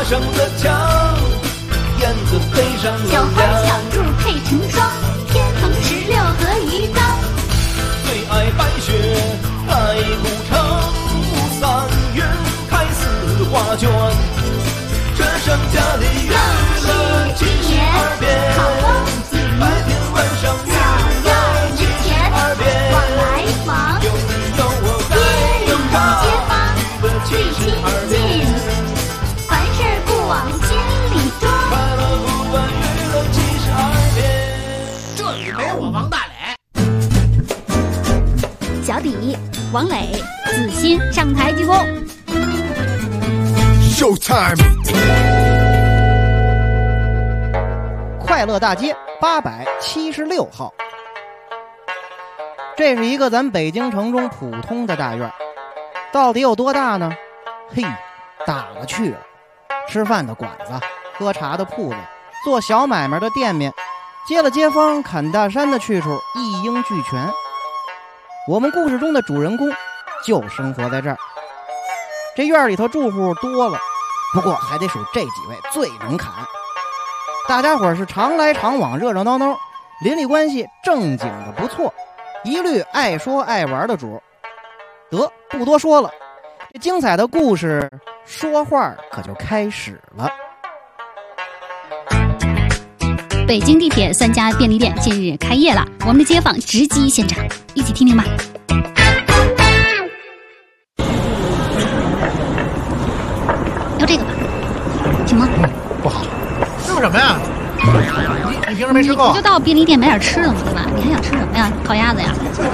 上了墙，燕子飞上了小花小兔配成双，天蓬16和鱼缸。 最爱白雪爱古城，3月开4画卷，这剩下的娱乐72遍，白天晚上娱乐72遍， 往来忙， 有你有我在街坊最亲近，凡事不往心里装。 快乐不断娱乐72遍。 这里没我王大磊。 小底、王磊、子欣上台鞠躬。 Showtime！ 快乐大街876号，这是一个咱北京城中普通的大院，到底有多大呢？嘿，大了去了。吃饭的馆子，喝茶的铺子，做小买卖的店面，接了街坊砍大山的去处一应俱全。我们故事中的主人公就生活在这儿。这院里头住户多了，不过还得数这几位最能砍。大家伙是常来常往，热热闹闹，邻里关系正经的不错，一律爱说爱玩的主。得，不多说了，这精彩的故事说话可就开始了。 北京地铁3家便利店近日开业了，我们的街坊直击现场，一起听听吧。要这个吧，行吗？ 不好，吃什么呀？你平时没吃够？ 你就到便利店买点吃的嘛，对吧？你还想吃什么呀？烤鸭子呀？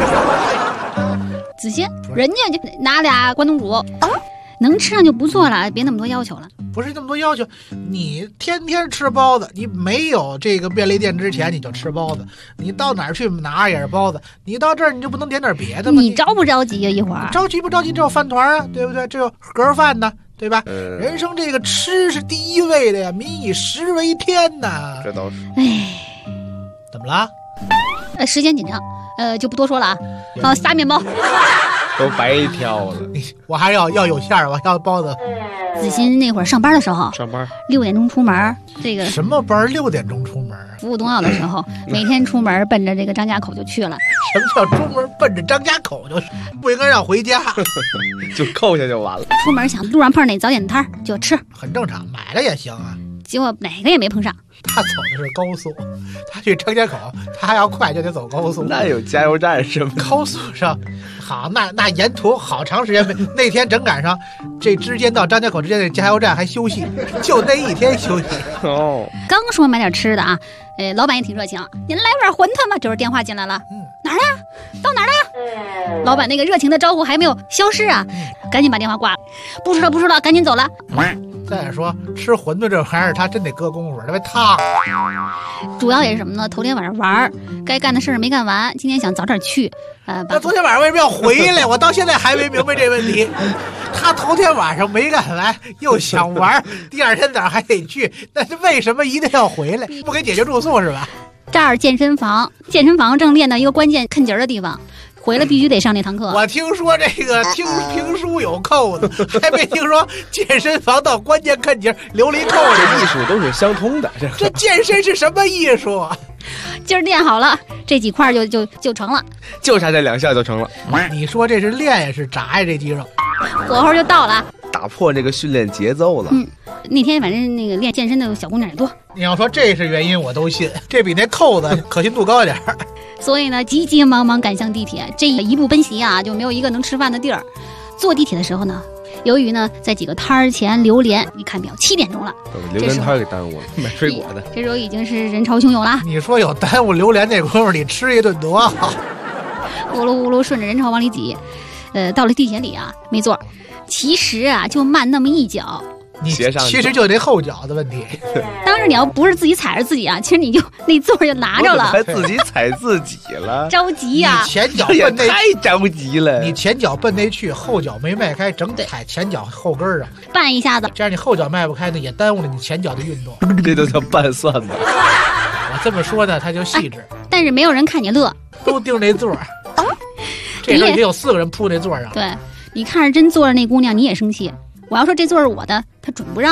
子欣，人家就拿俩关东煮，能吃上就不错了，别那么多要求了。 不是那么多要求，你天天吃包子，你没有这个便利店之前你就吃包子，你到哪儿去哪儿也是包子，你到这儿你就不能点点别的吗？ 你着不着急呀？一会儿着急不着急？这有饭团啊，对不对？这有盒饭呢，对吧？人生这个吃是第一位的呀，民以食为天呐。 这倒是。 哎， 怎么了？ 时间紧张，就不多说了啊。好，仨面包。 都白挑了。 我还要有馅儿，我要包子。 子欣那会儿上班的时候， 上班 6点钟出门，这个什么班？6点钟出门？ 服务冬奥的时候，每天出门奔着这个张家口就去了。 什么叫出门奔着张家口就不应该让回家？ 就扣下就完了。 出门想路上碰上哪早点摊就吃， 很正常，买了也行啊。 结果哪个也没碰上。 他走的是高速，他去张家口，他还要快就得走高速。 那有加油站是吗？ 高速上，好，那沿途好长时间没。那天正赶上这之间到张家口之间的加油站还休息，就那一天休息。 哦， 刚说买点吃的啊，老板也挺热情，您来碗馄饨吧。这会儿电话进来了，哪儿的呀？到哪儿了呀？老板那个热情的招呼还没有消失啊，赶紧把电话挂了。不知道，赶紧走了。 再说吃馄饨这玩意儿，他真得搁功夫，特别烫。 主要也是什么呢？头天晚上玩，该干的事儿没干完，今天想早点去。 那昨天晚上为什么要回来？我到现在还没明白这问题。他头天晚上没干完，又想玩，第二天早上还得去，那是为什么一定要回来？不给解决住宿是吧？ 这儿健身房正练到一个关键坑节的地方。回来必须得上那堂课。 我听说这个听评书有扣子，还没听说健身房到关键看节琉璃扣子。 这艺术都是相通的。 这健身是什么艺术啊？ 今儿练好了，这几块就成了， 就差这2下就成了。 你说这是练呀，是炸呀？这肌肉火候就到了， 打破这个训练节奏了。 那天反正那个练健身的小姑娘也多。 你要说这是原因，我都信，这比那扣子可信度高一点。 所以呢，急急忙忙赶向地铁，这一步奔袭啊，就没有一个能吃饭的地儿。坐地铁的时候呢，由于呢在几个摊儿前流连，一看表7点钟了， 榴莲摊给耽误了，买水果的。 这时候已经是人潮汹涌了。 你说有耽误榴莲那功夫，你吃一顿多好。 呼噜呼噜顺着人潮往里挤，到了地铁里啊，没座。其实啊，就慢那么一脚。 你其实就这后脚的问题。 当时你要不是自己踩着自己啊，其实你就那座就拿着了。 还自己踩自己了， 着急呀！ 你前脚奔那太着急了。 你前脚奔那去，后脚没迈开，整踩前脚后跟上， 绊一下子， 这样你后脚迈不开呢，也耽误了你前脚的运动。 这就叫拌蒜子。 我这么说呢，他就细致。 但是没有人看你乐， 都盯那座。这时候已经有4个人扑那座上。 对，你看着真坐着那姑娘，你也生气。我要说这座是我的，她准不让我。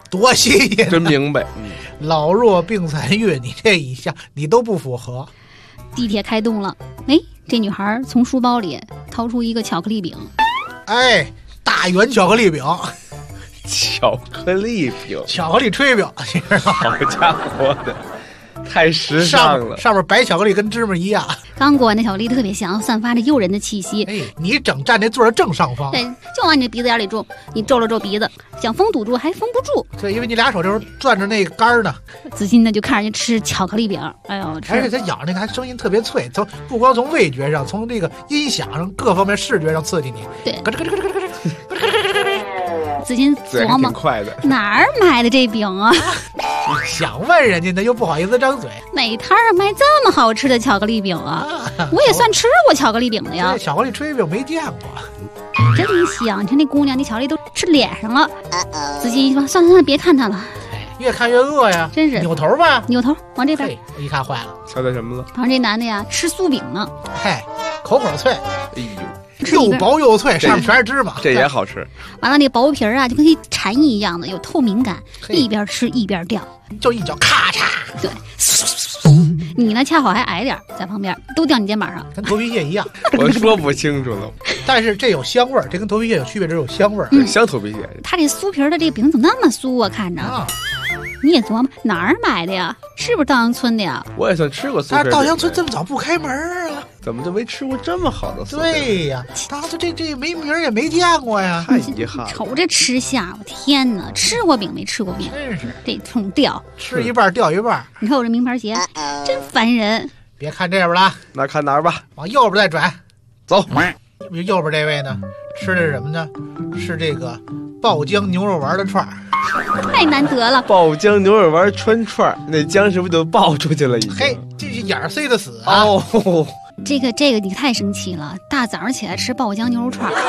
多新鲜！ 真明白。 老弱病残孕，你这一项你都不符合。 地铁开动了，哎，这女孩从书包里掏出一个巧克力饼， 哎，大圆巧克力饼， 巧克力饼， 巧克力吹饼，你知道吗？ 好家伙的，太时尚了。 上面白巧克力跟芝麻一样。 刚裹那巧克力特别香，散发着诱人的气息。 哎，你整站那座的正上方。 对，就往你的鼻子眼里种，你皱了皱鼻子，想封堵住还封不住。 对，因为你俩手就是攥着那个杆呢。 子欣呢就看人家吃巧克力饼，哎呦， 而且他咬那个还声音特别脆，不光从味觉上，从这个音响上各方面视觉上刺激你。 对， 咯吱咯吱咯吱咯吱。 子欣琢磨， 快的， 哪儿买的这饼啊？ 想问人家呢，又不好意思张嘴。 哪摊儿卖这么好吃的巧克力饼啊？我也算吃过巧克力饼的呀。 巧克力吹饼没见过， 真香！你看那姑娘，那巧克力都吃脸上了。子欣说：“算了，别看她了。” 越看越饿呀， 真是扭头吧， 扭头往这边。 一看坏了， 瞧见什么了？ 旁边这男的呀，吃酥饼呢。 嗨，口脆， 哎呦，又薄又脆，上面全是芝麻， 这也好吃。 完了，那薄皮儿啊，就跟蝉翼一样的，有透明感，一边吃一边掉， 就一脚咔嚓。 对，你呢恰好还矮点，在旁边都掉你肩膀上， 跟头皮屑一样。 我说不清楚了， 但是这有香味儿，这跟头皮屑有区别，这有香味儿， 香头皮屑。 它这酥皮儿的这个饼怎么那么酥啊？看着。你也琢磨哪儿买的呀？是不是稻香村的呀？ 我也算吃过酥皮。 但是稻香村这么早不开门啊？ 怎么就没吃过这么好的酥皮？ 对呀，当时这没名儿也没见过呀， 太遗憾了。 瞅着吃相，我天哪！吃过饼没吃过饼？ 真是这冲掉， 吃一半掉一半。 你看我这名牌鞋，真烦人。 别看这边了， 那看哪儿吧？ 往右边再转， 走。 右边这位呢，吃的是什么呢？是这个爆浆牛肉丸的串儿。 太难得了！ 爆浆牛肉丸穿串，那浆是不是就爆出去了？已经。 嘿，这是眼儿塞得死啊！ 哦， 这个你太生气了！大早上起来吃爆浆牛肉串。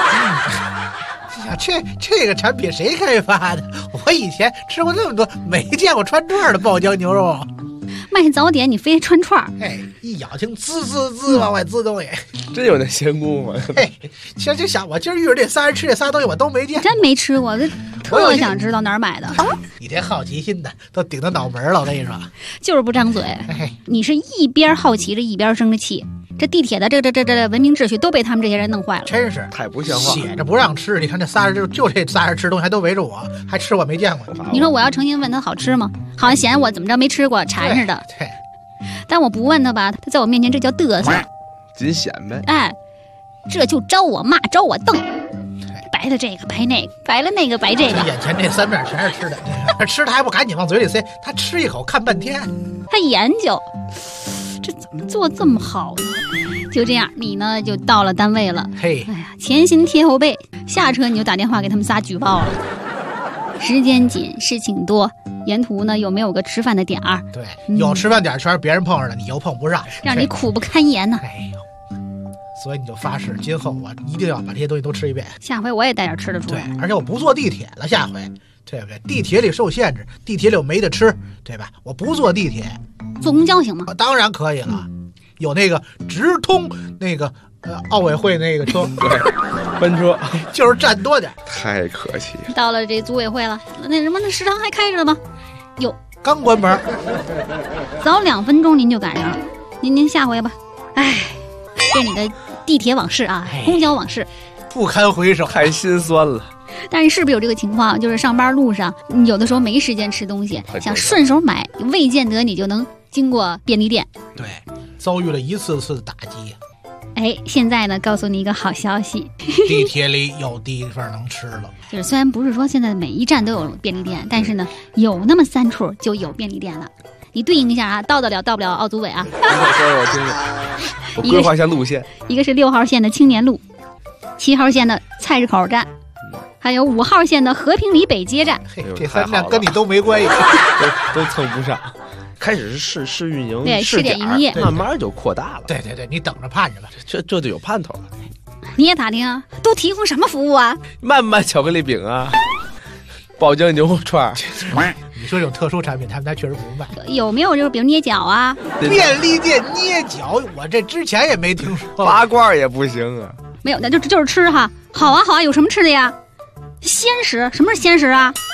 这个产品谁开发的？我以前吃过那么多，没见过穿串的爆浆牛肉。 卖早点你非得穿串， 哎，一咬听滋滋滋往外滋东西， 真有那闲工夫。 嘿，其实就想我今儿遇着这仨人吃这仨东西我都没见， 真没吃过，特想知道哪儿买的。 你这好奇心的都顶到脑门了，我跟你说， 就是不张嘴。你是一边好奇着一边生着气，这地铁的这文明秩序都被他们这些人弄坏了， 真是太不像话。 写着不让吃，你看这仨人就这仨人吃东西还都围着我，还吃我没见过。 你说我要诚心问他好吃吗？好像嫌我怎么着没吃过馋似的。 对， 但我不问他吧，他在我面前这叫嘚瑟， 仅显摆。 哎，这就招我骂，招我瞪。白了这个白那个，白了那个白这个， 眼前这三面全是吃的，吃他还不赶紧往嘴里塞，他吃一口看半天， 他研究这怎么做这么好呢？就这样，你呢就到了单位了。 嘿， 哎呀，前心贴后背，下车你就打电话给他们仨举报了。时间紧，事情多，沿途呢又没有个吃饭的点儿。 对，有吃饭点全是别人碰上的，你又碰不上， 让你苦不堪言呢。 哎呦。所以你就发誓，今后我一定要把这些东西都吃一遍。 下回我也带点吃的出来。 对，而且我不坐地铁了，下回，对不对？地铁里受限制，地铁里有没得吃，对吧？我不坐地铁， 坐公交行吗？ 当然可以了，有那个直通那个奥委会那个车， 对，班车就是站多点。 太可惜。 到了这组委会了，那什么，那食堂还开着呢吗？有， 刚关门， 早2分钟您就赶上了。您下回吧。哎，这你的地铁往事啊，公交往事， 不堪回首， 太心酸了。 但是是不是有这个情况？就是上班路上，有的时候没时间吃东西，想顺手买，未见得你就能经过便利店。 对，遭遇了一次次的打击。 哎，现在呢，告诉你一个好消息， 地铁里有地方能吃了。 就是虽然不是说现在每一站都有便利店，但是呢，有那么3处就有便利店了。你对应一下啊，到不了奥组委啊。 我听听，我规划一下路线。 一个是6号线的青年路，7号线的菜市口站，还有5号线的和平里北街站。 嘿，这3站跟你都没关系， 都蹭不上。开始是试运营， 对，试点营业， 慢慢就扩大了。 对，你等着盼着吧， 这就有盼头了。 你也打听啊，都提供什么服务啊？ 卖巧克力饼啊，爆浆牛肉串。 你说这种特殊产品，他们家确实不卖。 有没有就是比如捏脚啊？ 便利店捏脚，我这之前也没听说。 拔罐也不行啊。 没有，那就是吃哈。好啊，有什么吃的呀？鲜食，什么是鲜食啊？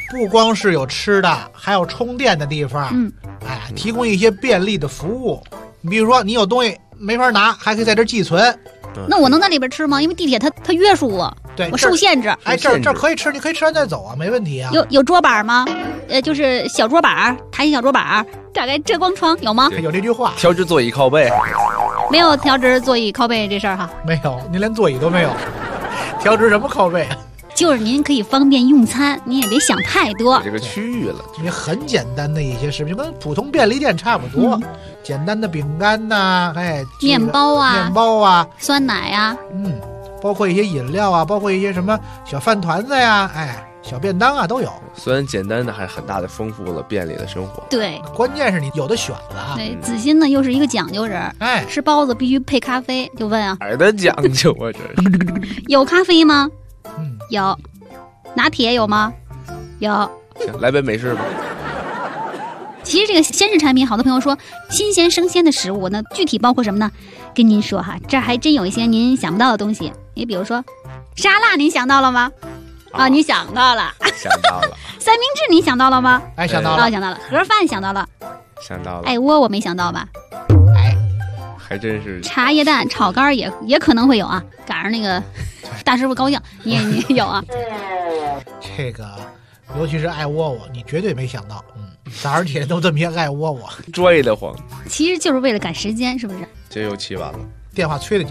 不光是有吃的，还有充电的地方。提供一些便利的服务。你比如说，你有东西没法拿，还可以在这寄存。 那我能在里边吃吗？因为地铁它约束我， 对， 我受限制。 这可以吃，你可以吃完再走啊，没问题啊。 有桌板吗？就是小桌板，弹性小桌板，大概遮光窗有吗？ 有这句话。 调直座椅靠背， 没有调直座椅靠背这事儿哈。 没有，您连座椅都没有，调直什么靠背啊？ 就是您可以方便用餐，您也别想太多。 这个区域了， 你很简单的一些食品，跟普通便利店差不多。简单的饼干呐， 面包啊，酸奶啊， 包括一些饮料啊，包括一些什么小饭团子呀，小便当啊都有。 虽然简单的，还是很大的丰富了便利的生活。 对， 关键是你有的选了。 对，子欣呢又是一个讲究人，吃包子必须配咖啡，就问啊， 哪儿的讲究啊？这是有咖啡吗？有。拿铁有吗？有。 行，来杯美式吧。 其实这个鲜食产品，好多朋友说新鲜生鲜的食物，那具体包括什么呢？跟您说哈，这还真有一些您想不到的东西。你比如说沙拉，您想到了吗？你想到了， 想到了。 三明治你想到了吗？ 想到了， 想到了。盒饭想到了， 想到了。 艾窝我没想到吧？ 还真是。 茶叶蛋炒肝也可能会有啊，赶上那个大师傅高兴，你也有啊。 这个，尤其是爱窝窝，你绝对没想到。早上起来都这么些爱窝窝， 拽得慌。 其实就是为了赶时间，是不是？ 这又起晚了， 电话催得紧。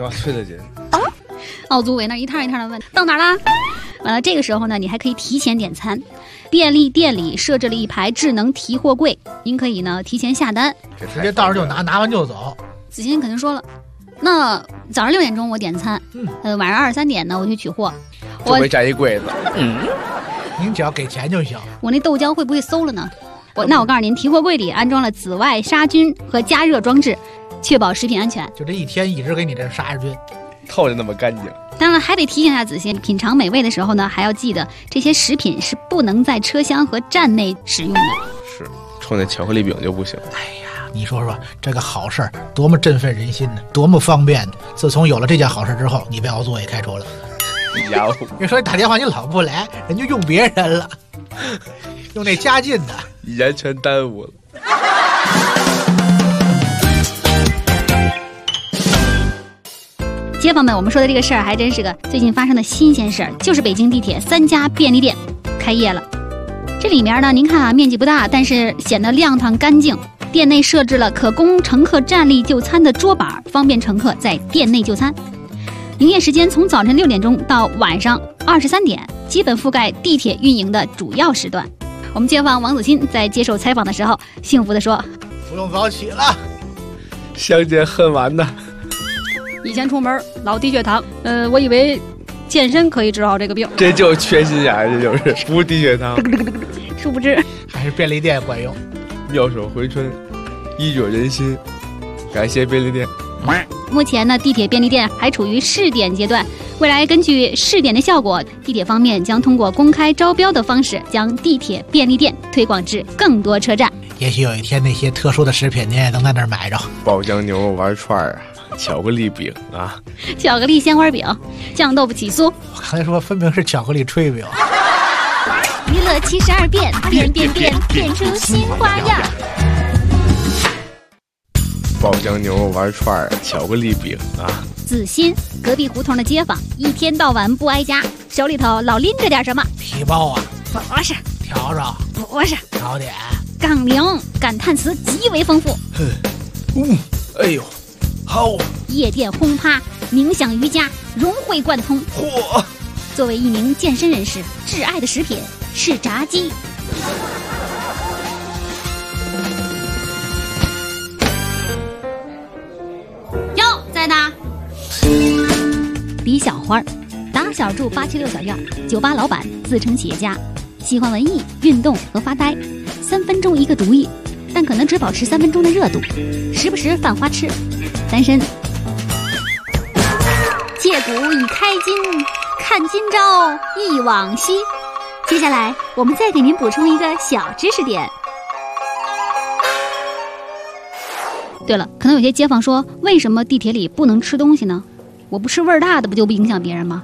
奥组委那一趟一趟的问到哪儿啦？完了，这个时候呢，你还可以提前点餐。便利店里设置了一排智能提货柜，您可以呢提前下单， 直接到时就拿完就走。 子欣肯定说了，那早上6点钟我点餐，晚上23点呢我去取货， 我没占一柜子。 您只要给钱就行。 我那豆浆会不会馊了呢？那我告诉您，提货柜里安装了紫外杀菌和加热装置，确保食品安全。 就这一天一直给你这杀菌， 透着那么干净。 当然还得提醒一下子欣，品尝美味的时候呢，还要记得这些食品是不能在车厢和站内使用的。 是，冲那巧克力饼就不行。 你说说这个好事儿多么振奋人心呢，多么方便！自从有了这件好事之后，你被奥组委开除了。你说你打电话你老不来，人就用别人了，用那加劲的， 人全耽误了。 街坊们，我们说的这个事儿还真是个最近发生的新鲜事儿，就是北京地铁3家便利店开业了。这里面呢，您看啊，面积不大，但是显得亮堂干净。店内设置了可供乘客站立就餐的桌板，方便乘客在店内就餐。营业时间从早晨6点钟到晚上23点，基本覆盖地铁运营的主要时段。我们街坊王子欣在接受采访的时候，幸福地说：“ 不用早起了， 相见恨晚呐。 以前出门老低血糖，我以为健身可以治好这个病， 这就是缺心眼，这就是不是低血糖。 殊不知还是便利店管用。 妙手回春，一惹人心，感谢便利店。” 目前呢，地铁便利店还处于试点阶段。未来根据试点的效果，地铁方面将通过公开招标的方式，将地铁便利店推广至更多车站。 也许有一天，那些特殊的食品您也能在那儿买着。 爆浆牛肉丸串啊，巧克力饼啊， 巧克力鲜花饼，酱豆腐起酥。 我刚才说分明是巧克力炊饼。 娱乐72变，变出新花样。 爆浆牛肉丸串啊，巧克力饼啊。 子欣，隔壁胡同的街坊，一天到晚不挨家，手里头老拎着点什么？ 皮包啊？ 不是。 笤帚？ 不是。 早点？ 杠铃，感叹词极为丰富。 哎呦，好！ 夜店轰趴，冥想瑜伽，融会贯通。 嚯！ 作为一名健身人士，挚爱的食品是炸鸡。哟，在哪？李小花，打小住876小院，酒吧老板，自称企业家，喜欢文艺、运动和发呆，3分钟一个毒液，但可能只保持3分钟的热度，时不时犯花痴，单身。借古以开今，看今朝忆往昔。接下来我们再给您补充一个小知识点。对了，可能有些街坊说，为什么地铁里不能吃东西呢？我不吃味儿大的不就不影响别人吗？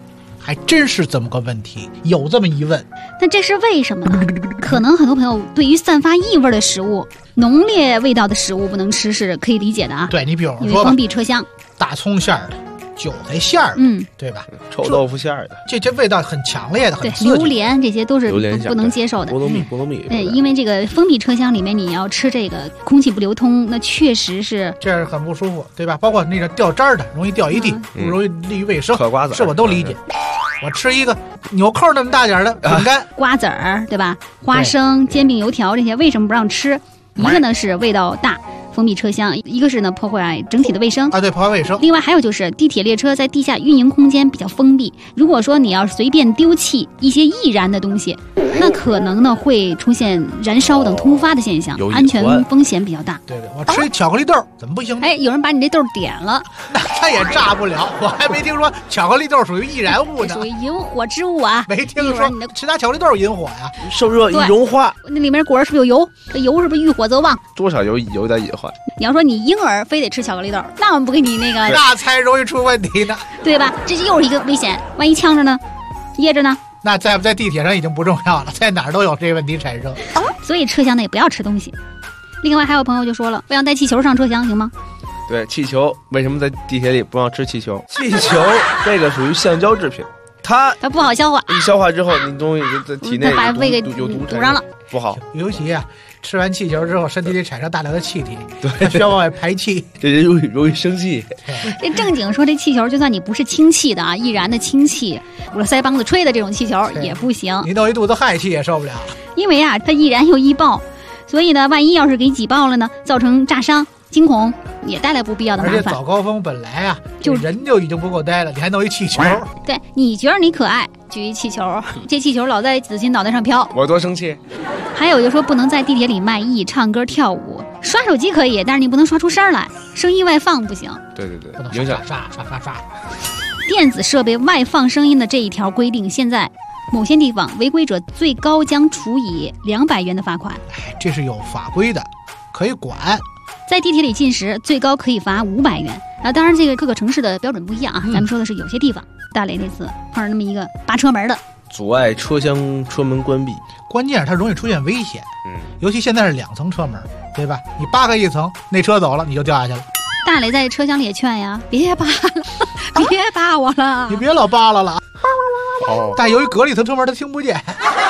还真是这么个问题，有这么一问。 那这是为什么呢？可能很多朋友对于散发异味的食物、浓烈味道的食物不能吃是可以理解的啊。 对，你比如说吧， 因为封闭车厢， 大葱馅儿的、韭菜馅儿的，对吧？ 臭豆腐馅儿的， 这味道很强烈的，很对， 刺激。 榴莲这些都是不能接受的。 菠萝蜜。 因为这个封闭车厢里面你要吃这个，空气不流通，那确实是这样很不舒服，对吧？包括那种掉渣的，容易掉一地，不容易利于卫生。 嗑瓜子， 这我都理解。我吃一个纽扣那么大点的饼干， 瓜子儿，对吧？花生、煎饼、油条这些为什么不让吃？一个呢是味道大，封闭车厢；一个是呢破坏整体的卫生啊，对，破坏卫生。 另外还有就是地铁列车在地下运营空间比较封闭，如果说你要随便丢弃一些易燃的东西，那可能呢会出现燃烧等突发的现象，安全风险比较大。 对，我吃巧克力豆怎么不行？ 哎，有人把你这豆点了， 那它也炸不了。我还没听说巧克力豆属于易燃物呢， 属于引火之物啊。 没听说其他巧克力豆引火呀， 受热易融化。 那里面果然是不是有油？这油是不是遇火则旺？ 多少有点隐患。 你要说你婴儿非得吃巧克力豆，那我们不给你那个， 那才容易出问题呢， 对吧？这又是一个危险，万一呛着呢，噎着呢？ 那在不在地铁上已经不重要了，在哪儿都有这个问题产生。 所以车厢内不要吃东西。另外还有朋友就说了，不想带气球上车厢行吗？ 对，气球为什么在地铁里不让吃气球？气球这个属于橡胶制品，它不好消化， 你消化之后，你东西在体内把胃给有毒堵上了， 不好。 尤其啊，吃完气球之后，身体里产生大量的气体，对，需要往外排气， 这人容易生气。 这正经说，这气球就算你不是氢气的啊，易燃的氢气，或者腮帮子吹的这种气球也不行， 你弄一肚子氦气也受不了。 因为啊，它易燃又易爆，所以呢，万一要是给挤爆了呢，造成炸伤、惊恐，也带来不必要的麻烦。 而且早高峰本来啊，就人就已经不够呆了，你还弄一气球。 对，你觉得你可爱，举一气球，这气球老在子欣脑袋上飘， 我多生气。 还有就说不能在地铁里卖艺、唱歌、跳舞，刷手机可以，但是你不能刷出声来，声音外放不行。 对， 不能影响刷。 电子设备外放声音的这一条规定，现在某些地方违规者最高将处以200元的罚款。 哎，这是有法规的，可以管。 在地铁里进食，最高可以罚500元啊！当然，这个各个城市的标准不一样啊。咱们说的是有些地方，大雷这次碰上那么一个扒车门的， 阻碍车厢车门关闭。 关键是它容易出现危险，尤其现在是2层车门，对吧？你扒开一层，那车走了，你就掉下去了。 大磊在车厢里也劝呀，别扒了，别扒我了， 你别老扒拉了。但由于隔了一层车门，他听不见。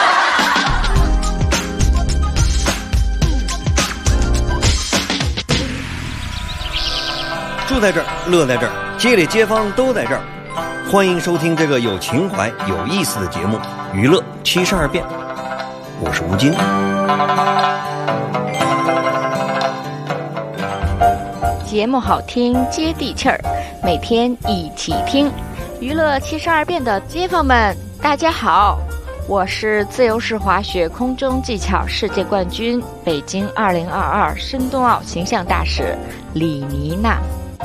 住在这儿，乐在这儿，街里街坊都在这儿。欢迎收听这个有情怀、有意思的节目《娱乐72变》，我是吴京。 节目好听，接地气儿，每天一起听。娱乐72变的街坊们，大家好，我是自由式滑雪空中技巧世界冠军、北京2022申冬奥形象大使李妮娜。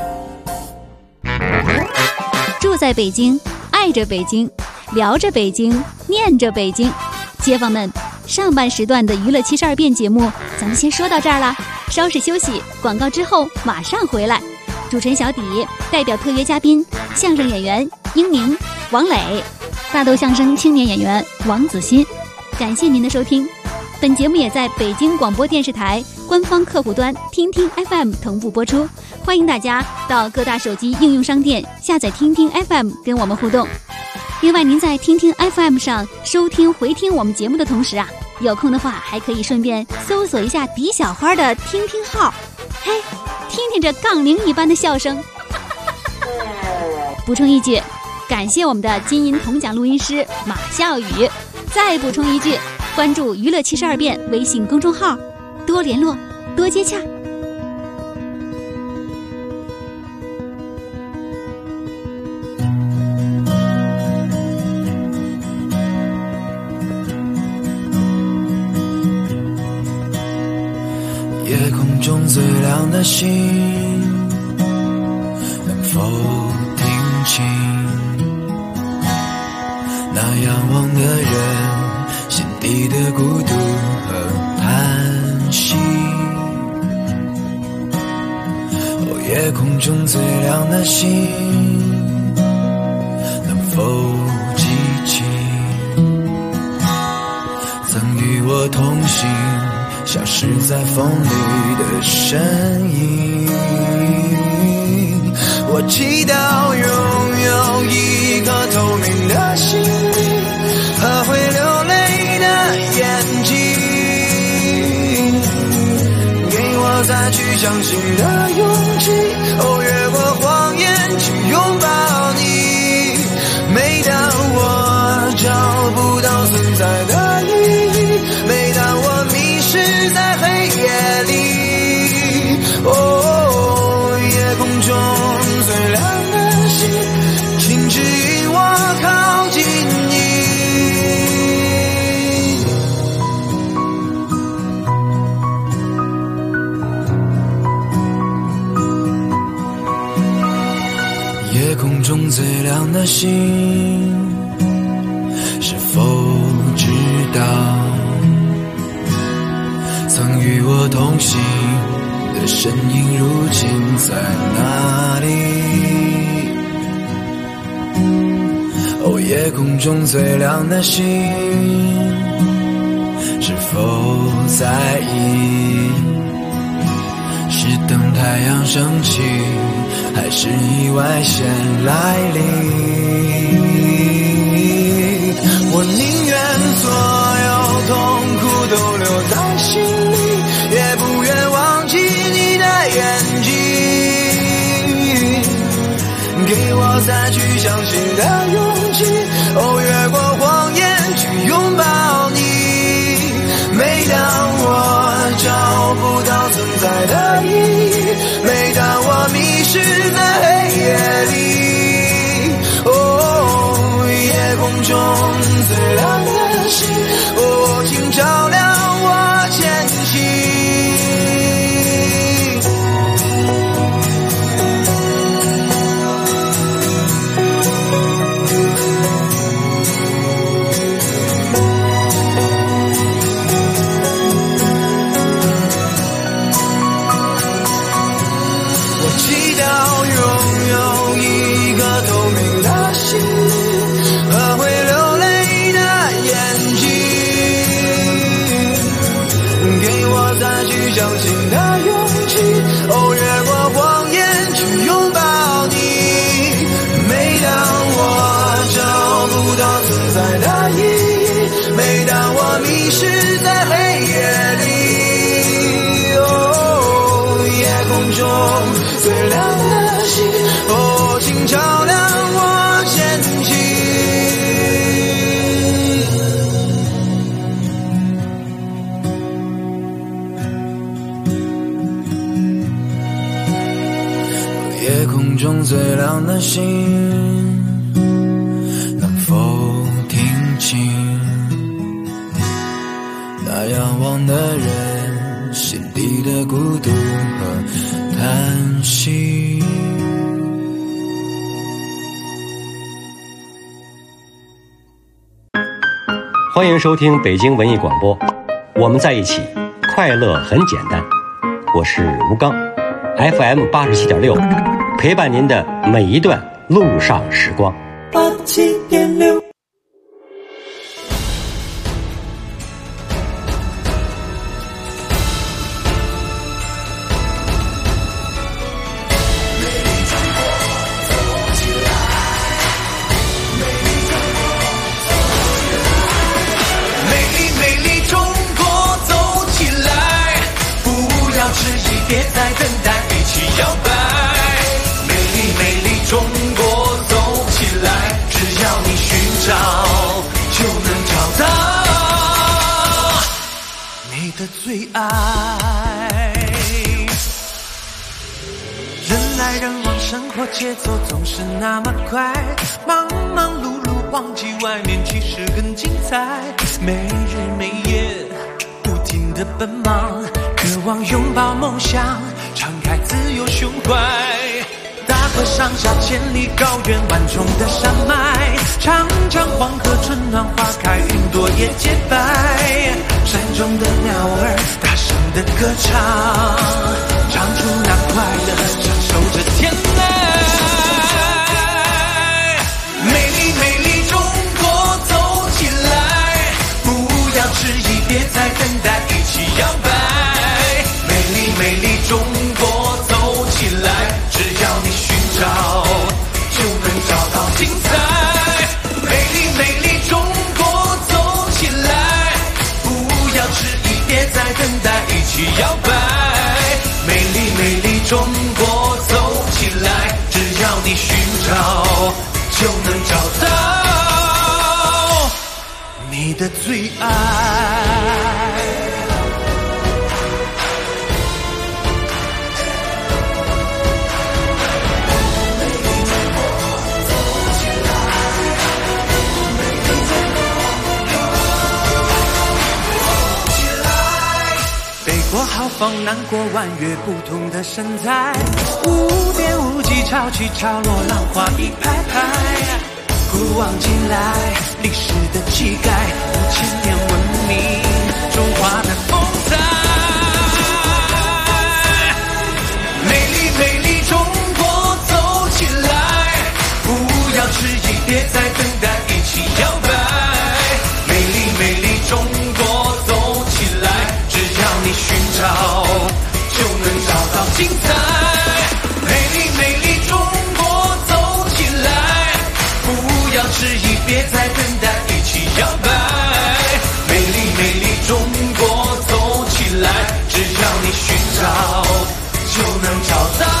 住在北京，爱着北京，聊着北京，念着北京。街坊们，上半时段的娱乐72变节目咱们先说到这儿了，稍事休息，广告之后马上回来。主持人小底代表特约嘉宾相声演员英宁、王磊，大豆相声青年演员王子欣。感谢您的收听，本节目也在北京广播电视台官方客户端听听 FM 同步播出，欢迎大家到各大手机应用商店下载听听 FM 跟我们互动。另外，您在听听 FM 上收听回听我们节目的同时啊，有空的话还可以顺便搜索一下迪小花的听听号，嘿，听听这杠铃一般的笑声。补充一句，感谢我们的金银铜奖录音师马笑宇。再补充一句，关注娱乐72变微信公众号，多联络，多接洽。 夜空中最亮的星，能否听清那仰望的人心底的孤独和叹息？夜空中最亮的星，能否记我同行，消失在风里的身影。我祈祷拥有一颗透明的心灵和会流泪的眼睛，给我再去相信的勇气，越过谎言去拥抱你。每当我找不到存在的意义，每当我迷失在黑夜里，夜空中最亮的星，请指引我靠近你。夜空中最亮的星，是否知道曾与我同行的身影如今在哪里？夜空中最亮的星，是否在意？是等太阳升起，还是意外先来临？我宁愿所有痛苦都留在心里，也不愿忘记你的眼睛，给我再去相信的勇气，越过谎言去拥抱你。每当我找不到存在的意义，每当我迷失在黑夜里，夜空中最亮的星，请照亮我前行。相信的勇气，越过谎言去拥抱你。每当我找不到存在的意义，每当我迷失在黑夜里，夜空中最亮的星，请照亮我前行。夜空中最亮的星，能否听清那仰望的人心底的孤独和叹息？ 欢迎收听北京文艺广播，我们在一起，快乐很简单。我是吴刚 ，FM 87.6。陪伴您的每一段路上时光。 87.6。 别再等待，一起摇摆。美丽美丽中国，走起来！只要你寻找，就能找到你的最爱。人来人往，生活节奏总是那么快，忙忙碌碌，忘记外面其实很精彩。没日没夜，不停地奔忙。渴望拥抱梦想，敞开自由胸怀。大河上下千里高原，万重的山脉，长江黄河春暖花开，云朵也洁白。山中的鸟儿大声的歌唱，唱出那快乐，享受着天籁。美丽美丽中国，走起来！不要迟疑，别再等摇摆。美丽美丽中国，走起来，只要你寻找，就能找到你的最爱。 过豪放，难过弯月，不同的身材，无边无际，潮起潮落，浪花一排排。古往今来，历史的气概，5000年文明，中华的风采。美丽美丽中国，走起来，不要迟疑，别再等待，一起摇摆。美丽美丽中国，走起来，只要你寻找，就能找到精彩。美丽美丽中国，走起来，不要迟疑，别再等待，一起摇摆。美丽美丽中国，走起来，只要你寻找，就能找到。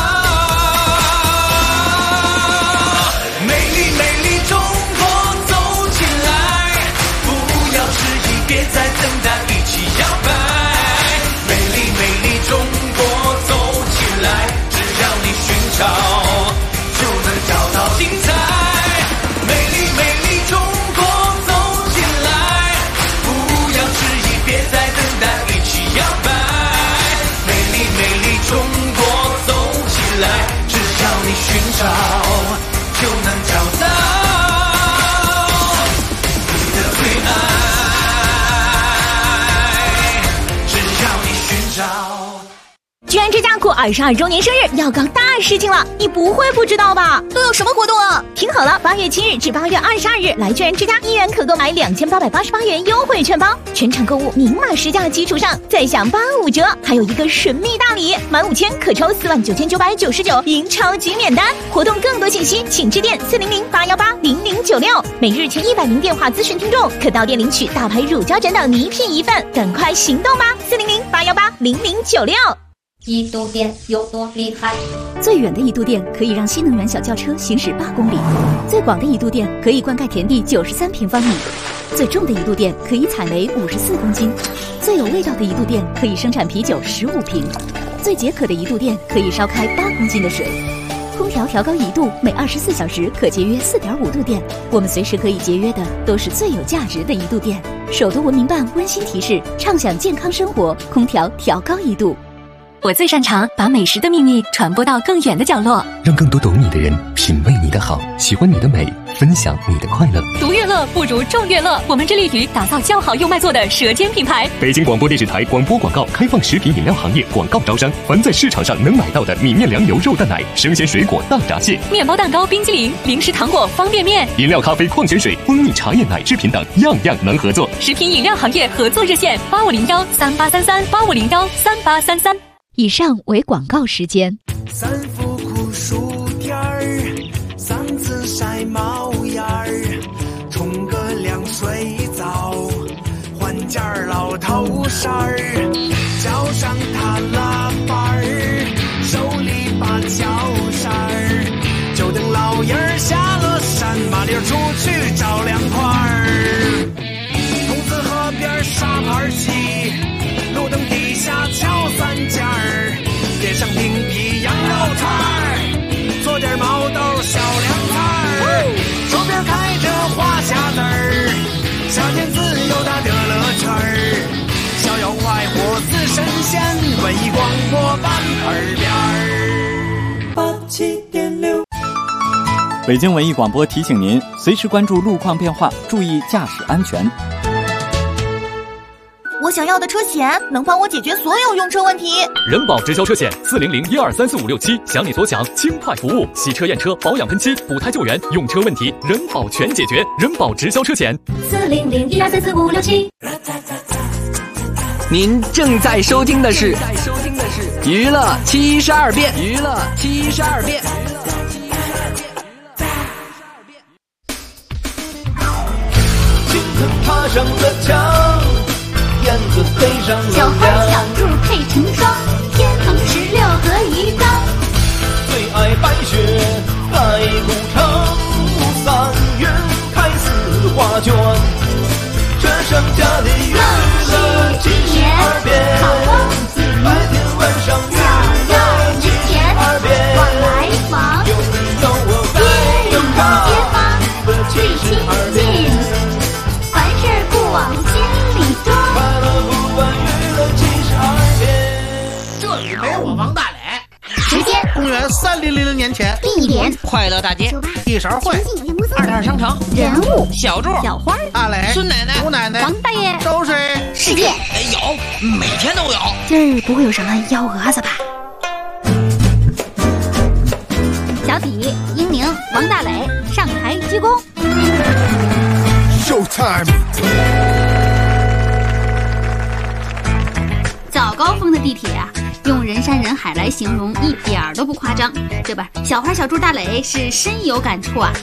美丽美丽中国，走起来，不要迟疑，别再等待，一起摇摆。美丽美丽中国，走起来，只要你寻找，就能找到精彩。美丽美丽中国，走起来，不要迟疑，别再等待，一起摇摆。美丽美丽中国，走起来，只要你寻找，就能找到你的最爱。 居然之家过22周年生日要搞大事情了，你不会不知道吧？都有什么活动啊？听好了，8月7日至8月22日来居然之家，1元可购买2888元优惠券包，全场购物明码实价基础上再享85折，还有一个神秘大礼，满5000可抽49999赢超级免单。活动更多信息请致电400-818-0096，每日前100名电话咨询听众可到店领取大牌乳胶枕等礼品1份，赶快行动吧！400-818-0096。 一度电有多厉害？ 最远的一度电可以让新能源小轿车行驶8公里，最广的一度电可以灌溉田地93平方米，最重的一度电可以采煤54公斤，最有味道的一度电可以生产啤酒15瓶，最解渴的一度电可以烧开8公斤的水。空调调高1度，每24小时可节约4.5度电。我们随时可以节约的都是最有价值的一度电。首都文明办温馨提示：畅享健康生活，空调调高1度。 我最擅长把美食的秘密传播到更远的角落， 让更多懂你的人品味你的好，喜欢你的美，分享你的快乐。 独乐乐不如众乐乐，我们致力于打造较好又卖座的舌尖品牌。 北京广播电视台广播广告开放食品饮料行业广告招商，凡在市场上能买到的米面粮油肉蛋奶、生鲜水果大闸蟹、 面包蛋糕、冰激凌、零食糖果、方便面、 饮料、咖啡、矿泉水、蜂蜜茶叶奶制品等，样样能合作。 食品饮料行业合作热线8501383385013833。 以上为广告时间。 3伏酷暑天儿，3次晒冒烟儿，冲个凉水澡，换件老头衫儿，脚上踏拉板儿，手里把脚扇儿，就等老爷儿下了山，麻溜出去找凉快儿。筒子河边沙盘戏，路灯底下敲3件儿，点上冰皮羊肉串儿，做点毛豆小凉菜儿，桌边开着花匣子儿，夏天自由的乐乐圈儿，逍遥快活似神仙，文艺广播版耳边儿。87.6。 北京文艺广播提醒您，随时关注路况变化，注意驾驶安全。 我想要的车险能帮我解决所有用车问题。 人保直销车险400-1234567，想你所想，轻快服务，洗车验车、保养喷漆、补胎救援，用车问题人保全解决。人保直销车险 400-1234567。 您正在收听的是娱乐72变，娱乐72变。 青藤爬上了墙，燕子飞上了梁。 配成双，天蓬16合一张。 最爱白雪，爱古城，3月开4画卷。这剩下的娱乐72变，白天晚上娱乐72变。 往来往， 有你有我在有他， 街坊最亲近，凡事不往心里装。 快乐不管娱乐72变。 这里没我王大磊。 时间： 公元3000年前。 地点： 快乐大街。 一勺烩。 22商城。 人物： 小柱、 小花、 大磊、 孙奶奶、 吴奶奶、 王大爷。 周水。 事件： 有，每天都有。 今儿不会有什么幺蛾子吧？小底、英宁、王大磊上台鞠躬。 Showtime。 早高峰的地铁啊，用人山人海来形容一点儿都不夸张，对吧？小花、小猪、大磊是深有感触啊。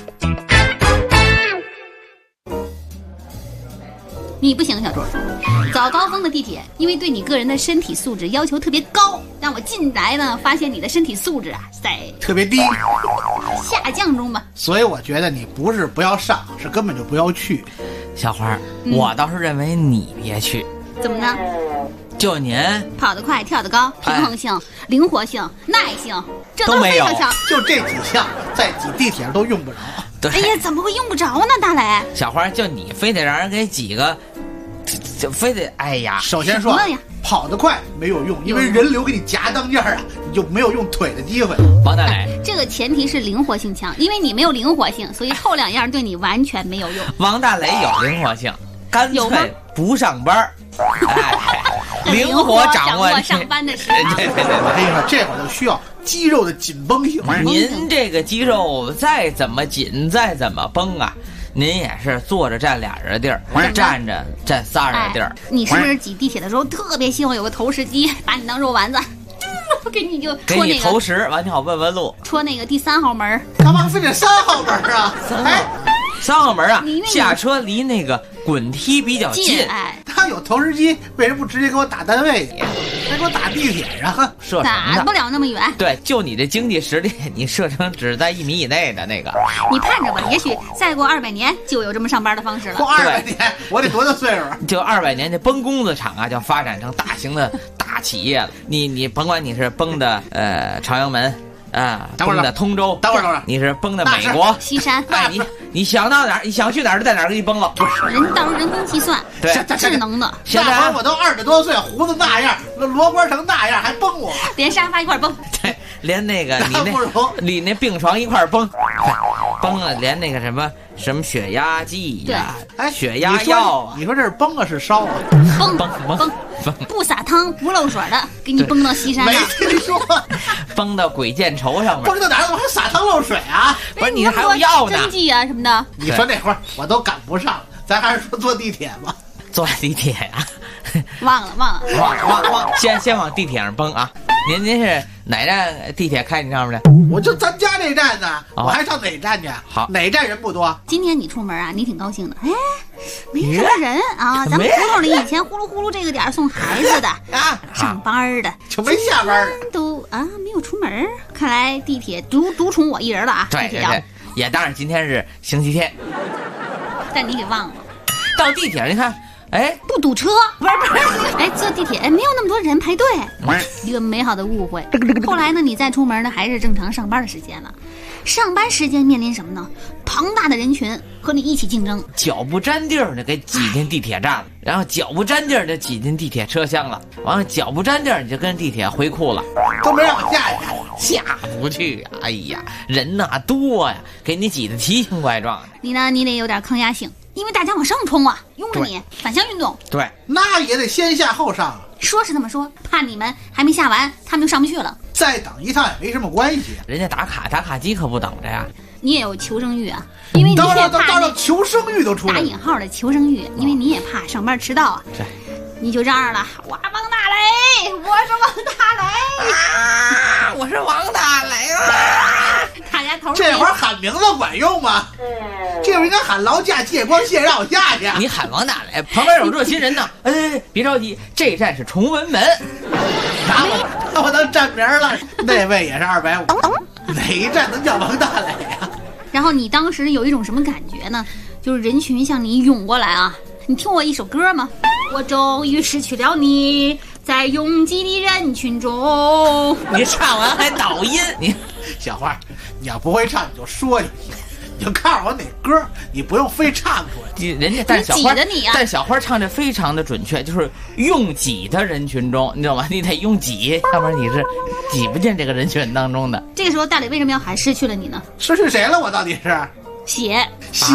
你不行，小猪。早高峰的地铁，因为对你个人的身体素质要求特别高，让我进来呢，发现你的身体素质啊，在特别低， 下降中吧。 所以我觉得你不是不要上，是根本就不要去。 小花，我倒是认为你别去。 怎么呢？ 就您跑得快，跳得高，平衡性、灵活性、耐性，这都非常强。 就这几项，在挤地铁上都用不着。 哎呀，怎么会用不着呢，大磊？ 小花，就你非得让人给挤个，就非得哎呀！ 首先说，跑得快没有用，因为人流给你夹当间啊，你就没有用腿的机会。 王大磊， 这个前提是灵活性强，因为你没有灵活性，所以后2样对你完全没有用。 王大磊有灵活性，干脆不上班。灵活掌握上班的时间。 对，我跟你说，这会儿就需要肌肉的紧绷性。 您这个肌肉再怎么紧，再怎么绷啊，您也是坐着占2人地儿，站着占3人地儿。 你是不是挤地铁的时候特别希望有个投石机，把你当肉丸子，给你就戳那个投石，完你好问问路， 戳那个第3号门。 干嘛非得3号门啊 ？3号门啊，下车离那个滚梯比较近。 他有投石机，为什么不直接给我打单位去？还给我打地铁上？ 射程打不了那么远。 对，就你这经济实力，你射程只在1米以内的那个。 你盼着吧，也许再过200年就有这么上班的方式了。 过200年，我得多大岁数？ 就200年，这崩工子厂啊，就发展成大型的大企业了。你甭管你是崩的朝阳门。崩的通州， 等会儿， 你是崩的美国西山。 哎，你想到哪儿，你想去哪儿就在哪儿给你崩了。 到时候人工计算， 对， 智能的。 现在我都20多岁，胡子那样，罗锅成那样，还崩我， 连沙发一块崩。 对，连那个你那病床一块崩，崩了，连那个什么血压计呀，血压药啊。 你说这是崩啊是烧啊？ 崩，不撒汤不漏水的，给你崩到西山上。 没听说。 崩到鬼见愁上面。 崩到哪儿？怎么还撒汤漏水啊？ 不是你还有药呢？ 针剂啊什么的。 你说那会儿我都赶不上，咱还是说坐地铁吧。 坐地铁呀？ 忘了。 先往地铁上崩啊！您是哪站地铁开你上面的？ 我就咱家这站呢，我还上哪站去？ 好， 哪站人不多？ 今天你出门啊，你挺高兴的。哎，没什么人啊，咱们胡同里以前呼噜呼噜这个点送孩子的啊，上班的就没下班都啊没有出门，看来地铁独宠我一人了啊。 对，也当然今天是星期天， 但你给忘了。 到地铁你看。哎， 不堵车，不是，哎，坐地铁，哎，没有那么多人排队，一个美好的误会。后来呢，你再出门呢，还是正常上班的时间了。上班时间面临什么呢？庞大的人群和你一起竞争， 脚不沾地儿的给挤进地铁站了，然后脚不沾地儿的挤进地铁车厢了，完了脚不沾地儿你就跟地铁回库了， 都没让我下不去啊！哎呀，人呐多呀，给你挤得奇形怪状的。 你呢，你得有点抗压性。因为大家往上冲啊，用着你反向运动。 对， 那也得先下后上啊。 说是这么说，怕你们还没下完，他们就上不去了。 再等一趟也没什么关系。 人家打卡机可不等着呀。 你也有求生欲啊，因为你也怕那求生欲都出来了。 打引号的求生欲，因为你也怕上班迟到啊。 对， 你就嚷嚷了，我王大雷，我是王大雷啊，我是王大雷啊！ 大家头这会儿喊名字管用吗？这会儿应该喊劳驾借光谢让我下去。 你喊王大雷，旁边有热心人呢。哎，别着急，这站是崇文门。 拿我当站名了。那位也是250，哪一站能叫王大磊啊？ 然后你当时有一种什么感觉呢？就是人群向你涌过来啊！你听过一首歌吗？我终于失去了你，在拥挤的人群中。 你唱完还导音，你小花，你要不会唱你就说就行，你就告诉我哪歌，你不用非唱出来。 人家但是小花，但小花唱的非常的准确，就是拥挤的人群中，你知道吗？你得拥挤，要不然你是挤不进这个人群当中的。 这个时候大磊为什么要喊失去了你呢？ 失去谁了？我到底是鞋， 吓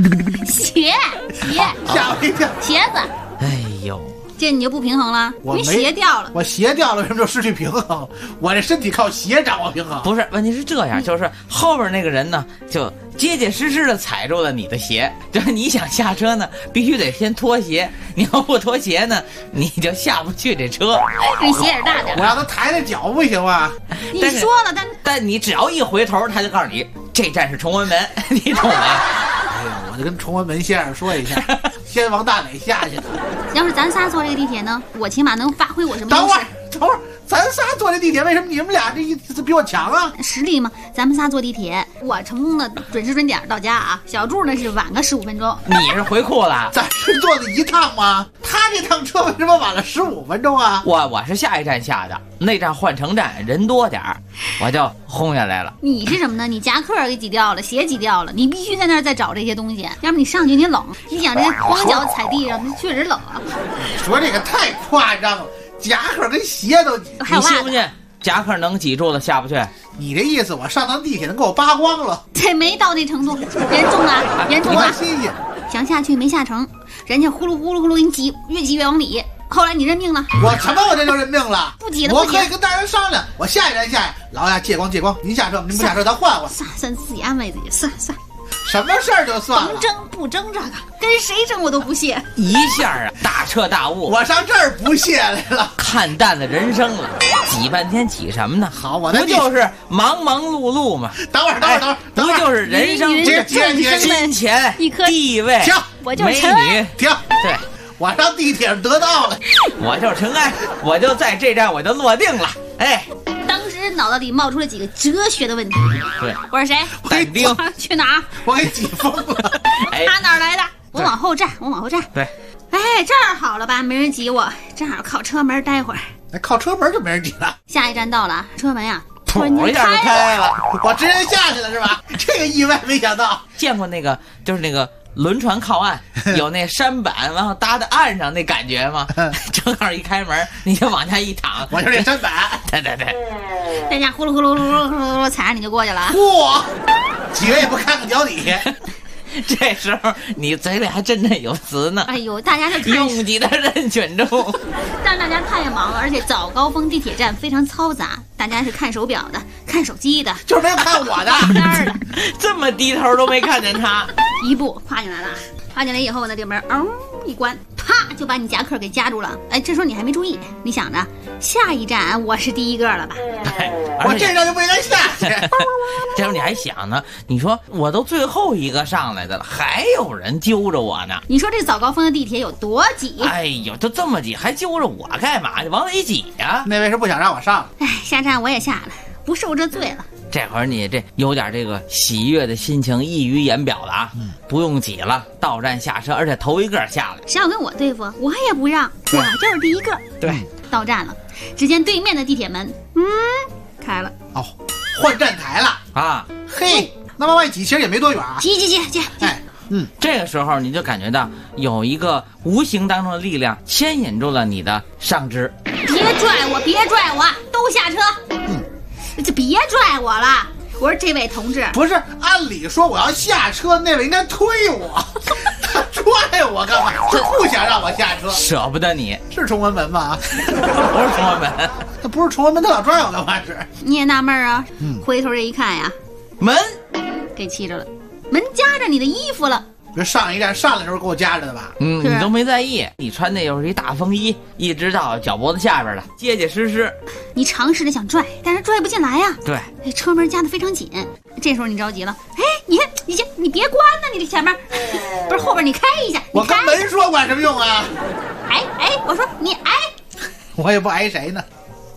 我一跳， 鞋子。 哎呦， 这你就不平衡了，你鞋掉了。 我鞋掉了，为什么就失去平衡？我这身体靠鞋掌握平衡。 不是，问题是这样，就是后边那个人呢，就结结实实的踩住了你的鞋，就是你想下车呢，必须得先脱鞋，你要不脱鞋呢，你就下不去这车。 这鞋也大点， 我让他抬抬脚不行吗？ 你说了， 但你只要一回头，他就告诉你这站是崇文门，你懂吗？ 哎呦，我就跟崇文门先生说一下，先王大磊下去的。 要是咱仨坐这个地铁呢，我起码能发挥我什么优势？ 等会儿，咱仨坐这地铁，为什么你们俩这一次比我强啊？ 实力嘛，咱们仨坐地铁，我成功的准时准点到家啊。小柱呢是晚个15分钟。 你是回库了？ 咱是坐的一趟吗？他这趟车为什么晚了15分钟啊？ 我是下一站下的，那站换乘站人多点儿，我就轰下来了。 你是什么呢？你夹克给挤掉了，鞋挤掉了，你必须在那儿再找这些东西，要不你上去你冷，你想这光脚踩地上，那确实冷啊。 你说这个太夸张了。夹克跟鞋都挤， 你信不信？夹克能挤住了下不去？ 你这意思，我上趟地铁能给我扒光了？ 这没到那程度，严重啊，严重啊！ 新鲜， 想下去没下成，人家呼噜呼噜呼噜给你挤，越挤越往里。后来你认命了？ 我什么？我这就认命了？ 不挤了， 我可以跟大人商量，我下一站下。老呀，借光，您下车，您不下车咱换换。 算自己安慰自己，算。 什么事儿就算了， 甭争不争这个，跟谁争我都不屑。 一下啊，大彻大悟， 我上这儿不屑来了， 看淡了人生了，挤半天挤什么呢？ 好，我不就是忙忙碌碌吗？ 等会儿， 不就是人生金钱、地位、美女？ 停， 对， 我上地铁上得到了， 我就是尘埃，我就在这站我就落定了，哎。 当时脑袋里冒出了几个哲学的问题。 对， 我是谁？ 但丁。 去哪儿？ 我给挤疯了。 他哪儿来的？我往后站。 对。 哎，这儿好了吧？没人挤我，正好靠车门待会儿。 靠车门就没人挤了。 下一站到了，车门呀， 突然间开了， 我直接下去了是吧？这个意外没想到。 见过那个，就是那个。轮船靠岸有那舢板，然后搭在岸上那感觉吗？正好一开门，你就往下一躺， 我就是那舢板。 对， 在家呼噜呼噜呼噜呼噜踩着你就过去了。 嚯，几个也不看看脚底。 这时候你嘴里还振振有词呢。 哎呦，大家就拥挤的人群中， 但是大家太忙了，而且早高峰地铁站非常嘈杂，大家是看手表的，看手机的， 就是没有看我的。 这么低头都没看见他， 一步跨进来了，跨进来以后呢，这门一关，啪就把你夹克给夹住了。哎，这时候你还没注意，你想着下一站我是第一个了吧？ 对， 我这站就不应该下去。 这时候你还想呢，你说我都最后一个上来的了，还有人揪着我呢。 你说这早高峰的地铁有多挤？ 哎呦，都这么挤，还揪着我干嘛？往里挤呀！ 那位是不想让我上。 哎，下站我也下了，不受这罪了。 这会儿你这有点这个喜悦的心情溢于言表了啊！不用挤了，到站下车，而且头一个下来。 谁要跟我对付，我也不让，我就是第一个。 对， 到站了，只见对面的地铁门，开了。 哦，换站台了啊！ 嘿，那往外挤其实也没多远啊。 挤。 哎， 这个时候你就感觉到有一个无形当中的力量牵引住了你的上肢。 别拽我，都下车。就别拽我了。我说这位同志， 不是，按理说我要下车，那位应该推我，他拽我干嘛？他不想让我下车， 舍不得你。 是崇文门吗？ 不是崇文门， 他不是崇文门，他老拽我干嘛是？ 你也纳闷啊？回头这一看呀， 门给气着了，门夹着你的衣服了。 这上一站上来的时候给我夹着的吧？ 你都没在意，你穿的又是一大风衣，一直到脚脖子下边了，结结实实。 你尝试着想拽，但是拽不进来呀。 对， 车门夹得非常紧。这时候你着急了，哎，你别关呢，你这前面不是后边你开一下。 我跟门说管什么用啊？ 哎，我说你哎， 我也不挨谁呢。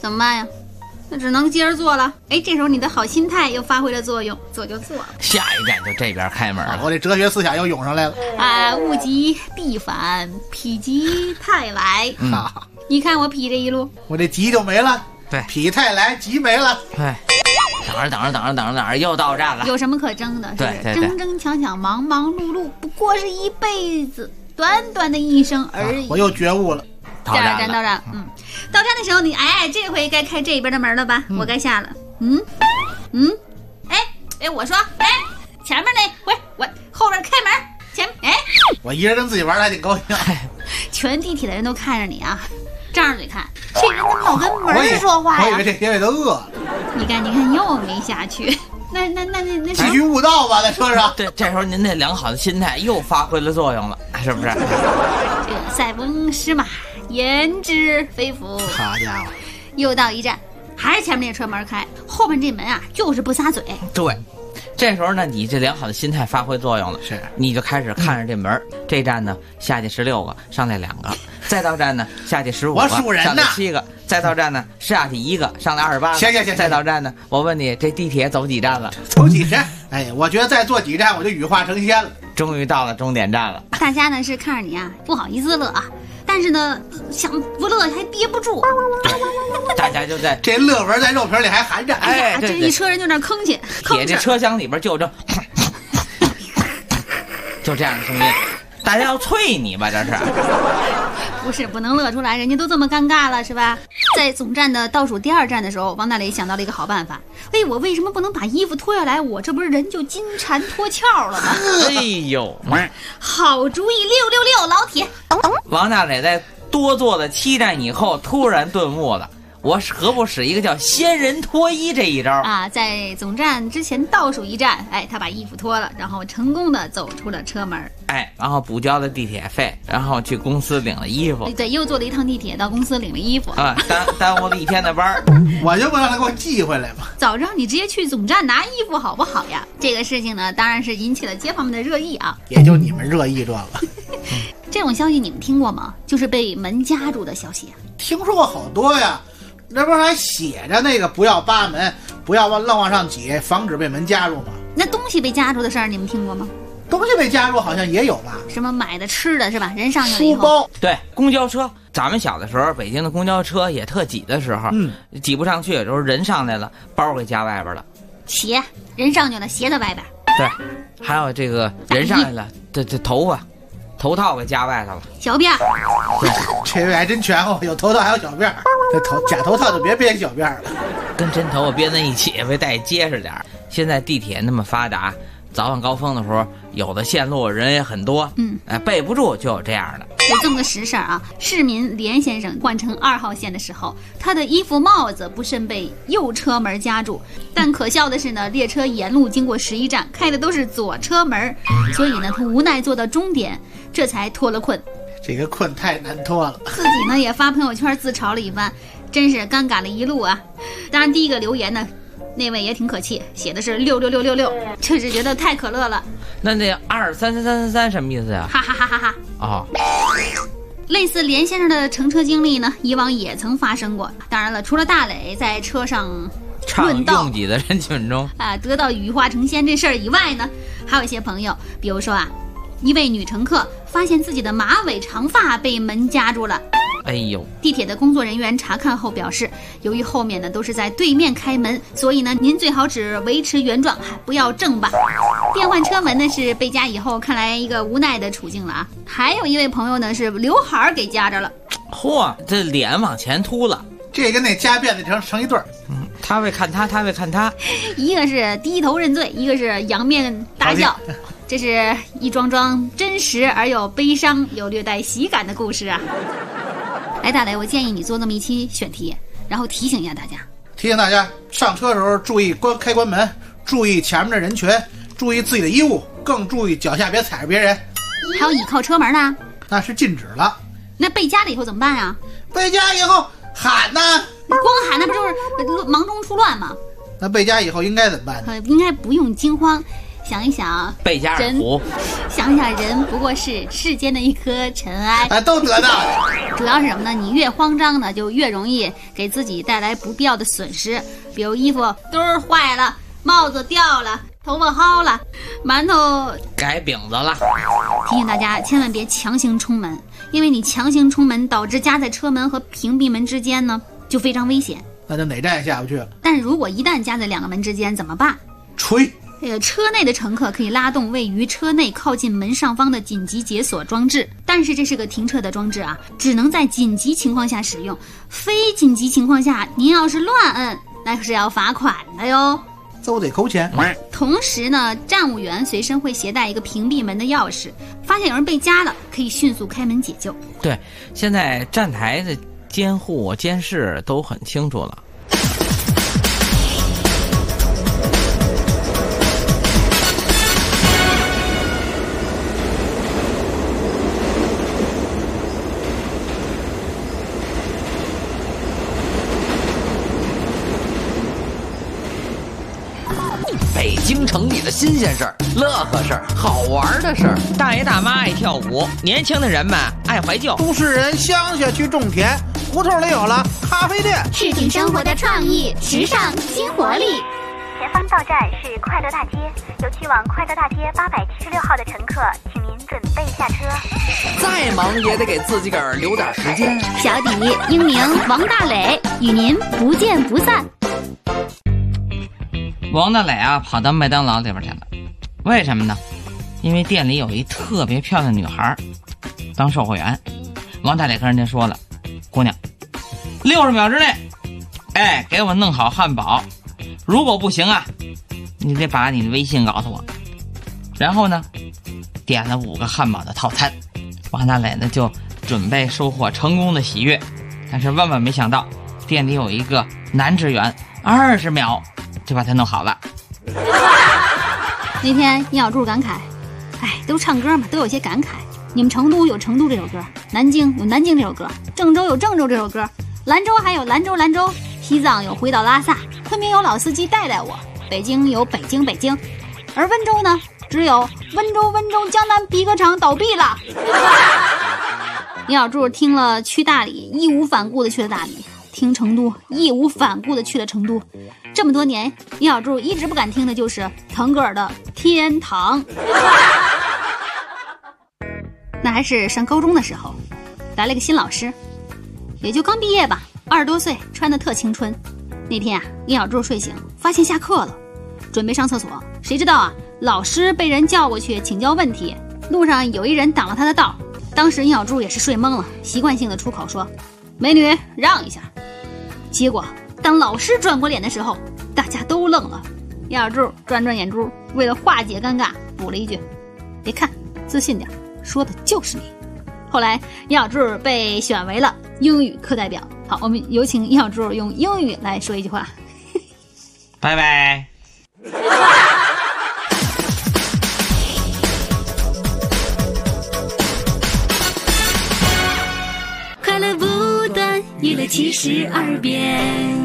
怎么办呀？那只能接着做了。哎，这时候你的好心态又发挥了作用，做就做了。 下一站就这边开门了， 我这哲学思想又涌上来了啊！物极必反，否极泰来。你看我否这一路， 我这急就没了。 对， 否泰来，急没了。 对，等着，又到站了。 有什么可争的？ 对， 争争抢抢，忙忙碌碌，不过是一辈子，短短的一生而已。 我又觉悟了。 到站，到站的时候你这回该开这边的门了吧？我该下了。我说前面那回我后边开门，前我一人跟自己玩的还挺高兴。 全地铁的人都看着你啊，张着嘴看，这人怎么老跟门说话呀？ 我以为这些位都饿了。 你看又没下去。那急于悟道吧，在车上。 对，这时候您那良好的心态又发挥了作用了，是不是？ 这塞翁失马，焉知非福。 好家伙， 又到一站，还是前面那车门开，后面这门啊就是不撒嘴。 对，这时候呢，你这良好的心态发挥作用了， 是， 你就开始看着这门。这站呢，下去16个，上来2个；再到站呢，下去15个， 我数人呢， 上来7个；再到站呢，下去1个，上来28个。 行。 再到站呢，我问你，这地铁走几站了？ 走几站？哎，我觉得再坐几站，我就羽化成仙了。 终于到了终点站了。 大家呢是看着你啊，不好意思乐啊，但是呢，想不乐还憋不住。 大家就在这乐纹在肉皮里还含着。 哎呀，这一车人就那吭气， 铁这车厢里边就这样的声音，大家要啐你吧？这是不是不能乐出来？人家都这么尴尬了，是吧？在总站的倒数第2站的时候，王大雷想到了一个好办法。我为什么不能把衣服脱下来？我这不是人就金蝉脱壳了吗？ 哎呦， 好主意！666，老铁。 王大雷在多做了7站以后，突然顿悟了。我何不使一个叫仙人脱衣这一招啊？在总站之前倒数1站，他把衣服脱了，然后成功的走出了车门， 然后补交了地铁费，然后去公司领了衣服。 对，又坐了一趟地铁到公司领了衣服啊，耽误了1天的班。 我就不让他给我寄回来嘛。 早知道你直接去总站拿衣服好不好呀？这个事情呢，当然是引起了街坊们的热议啊。 也就你们热议这个。 这种消息你们听过吗？就是被门夹住的消息。 听说过好多呀。那不是还写着那个不要扒门，不要愣往上挤，防止被门夹住吗？ 那东西被夹住的事儿你们听过吗？ 东西被夹住好像也有吧？ 什么买的吃的是吧？人上去了以后， 书包。 对，公交车，咱们小的时候，北京的公交车也特挤的时候，挤不上去，有时候人上来了，包给夹外边了。 鞋，人上去了，鞋在外边。 对，还有这个人上来了，这头发。头套给夹外头了， 小辫儿， 对，这位还真全乎，有头套还有小辫儿。这假头套就别编小辫儿了， 跟真头发编在一起，为带结实点。现在地铁那么发达，早晚高峰的时候，有的线路人也很多，备不住就有这样的。 有这么个实事啊，市民连先生换乘2号线的时候，他的衣服帽子不慎被右车门夹住，但可笑的是呢，列车沿路经过11站，开的都是左车门，所以呢，他无奈坐到终点，这才脱了困。 这个困太难脱了， 自己呢也发朋友圈自嘲了一番，真是尴尬了一路啊。当然，第一个留言呢，那位也挺可气，写的是66666，就是觉得太可乐了。 那23333什么意思呀？ 哈哈哈哈哈！ 哦， 类似连先生的乘车经历呢，以往也曾发生过。当然了，除了大磊在车上论道拥挤的人群中得到羽化成仙这事儿以外呢，还有一些朋友，比如说一位女乘客发现自己的马尾长发被门夹住了。 哎呦！ 地铁的工作人员查看后表示，由于后面呢都是在对面开门，所以呢您最好只维持原状，不要正吧。变换车门呢是被夹以后看来一个无奈的处境了啊。还有一位朋友呢是刘海给夹着了， 嚯，这脸往前秃了， 这跟那夹辫子成一对儿。 他会看他，他会看他， 一个是低头认罪，一个是仰面大笑。这是一桩桩真实而又悲伤又略带喜感的故事啊。来，大雷，我建议你做这么一期选题，然后提醒一下大家， 上车的时候注意开关门，注意前面的人群，注意自己的衣物，更注意脚下别踩着别人。 还有倚靠车门呢， 那是禁止了。 那被夹了以后怎么办啊？ 被夹以后喊呢？ 光喊那不就是忙中出乱吗？ 那被夹以后应该怎么办呢？ 应该不用惊慌， 想一想， 贝加尔湖， 想想人不过是世间的一颗尘埃， 都得的。 主要是什么呢？你越慌张呢，就越容易给自己带来不必要的损失，比如衣服墩儿坏了，帽子掉了，头发薅了，馒头改饼子了。 提醒大家千万别强行冲门，因为你强行冲门导致夹在车门和屏蔽门之间呢，就非常危险。 那就哪站也下不去了。 但是如果一旦夹在两个门之间怎么办？ 吹。 车内的乘客可以拉动位于车内靠近门上方的紧急解锁装置，但是这是个停车的装置啊，只能在紧急情况下使用，非紧急情况下您要是乱摁，那可是要罚款的哟， 都得扣钱。 同时呢，站务员随身会携带一个屏蔽门的钥匙，发现有人被夹了，可以迅速开门解救。 对，现在站台的监护监视都很清楚了。北京城里的新鲜事儿、乐呵事儿、好玩的事儿，大爷大妈爱跳舞，年轻的人们爱怀旧， 都市人乡下去种田，胡同里有了咖啡店， 市井生活的创意、时尚、新活力。 前方到站是快乐大街，有去往快乐大街876号的乘客，请您准备下车。 再忙也得给自己个儿留点时间。 小底英明王大磊与您不见不散。 王大磊啊，跑到麦当劳里边去了，为什么呢？因为店里有一特别漂亮的女孩当售货员。王大磊跟人家说了，姑娘，60秒之内，给我弄好汉堡，如果不行啊，你得把你的微信告诉我。然后呢，点了5个汉堡的套餐。王大磊呢就准备收获成功的喜悦，但是万万没想到，店里有一个男职员20秒就把它弄好了。 那天殷小柱感慨，都唱歌嘛，都有些感慨。你们成都有成都这首歌，南京有南京这首歌，郑州有郑州这首歌，兰州还有兰州兰州，西藏有回到拉萨，昆明有老司机带带我，北京有北京北京，而温州呢，只有温州江南皮革厂倒闭了。殷小柱听了去大理，义无反顾的去了大理，听成都，义无反顾的去了成都。这么多年，殷小柱一直不敢听的就是腾格尔的《天堂》。那还是上高中的时候，来了个新老师，也就刚毕业吧，20多岁，穿得特青春。那天啊，殷小柱睡醒，发现下课了，准备上厕所，谁知道啊，老师被人叫过去请教问题，路上有一人挡了他的道。当时殷小柱也是睡懵了，习惯性的出口说：“美女，让一下。”结果当老师转过脸的时候，大家都愣了。殷小柱转眼珠，为了化解尴尬，补了一句：“别看，自信点，说的就是你。”后来殷小柱被选为了英语课代表。好，我们有请殷小柱用英语来说一句话。 拜拜。 快乐不断，娱乐72变。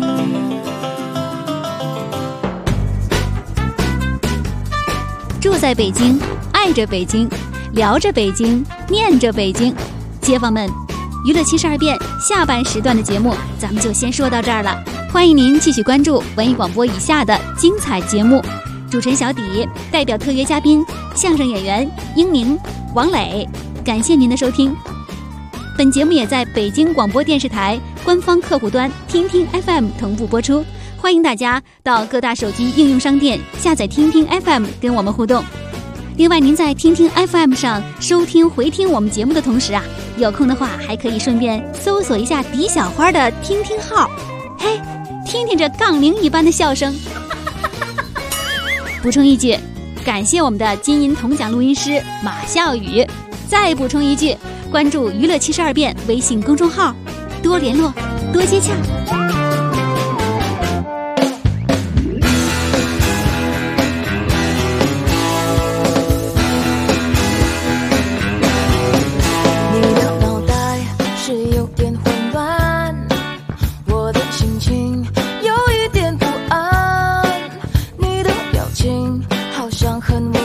住在北京，爱着北京，聊着北京，念着北京。街坊们，娱乐72变下半时段的节目咱们就先说到这儿了，欢迎您继续关注文艺广播以下的精彩节目。主持人小底代表特约嘉宾相声演员英宁、王磊，感谢您的收听。本节目也在北京广播电视台官方客户端听听 FM 同步播出，欢迎大家到各大手机应用商店下载听听 FM 跟我们互动。另外，您在听听 FM 上收听回听我们节目的同时啊，有空的话还可以顺便搜索一下狄小花的听听号，嘿，听听这杠铃一般的笑声。补充一句，感谢我们的金银铜奖录音师马笑宇。再补充一句，关注娱乐72变微信公众号，多联络，多接洽。 好像很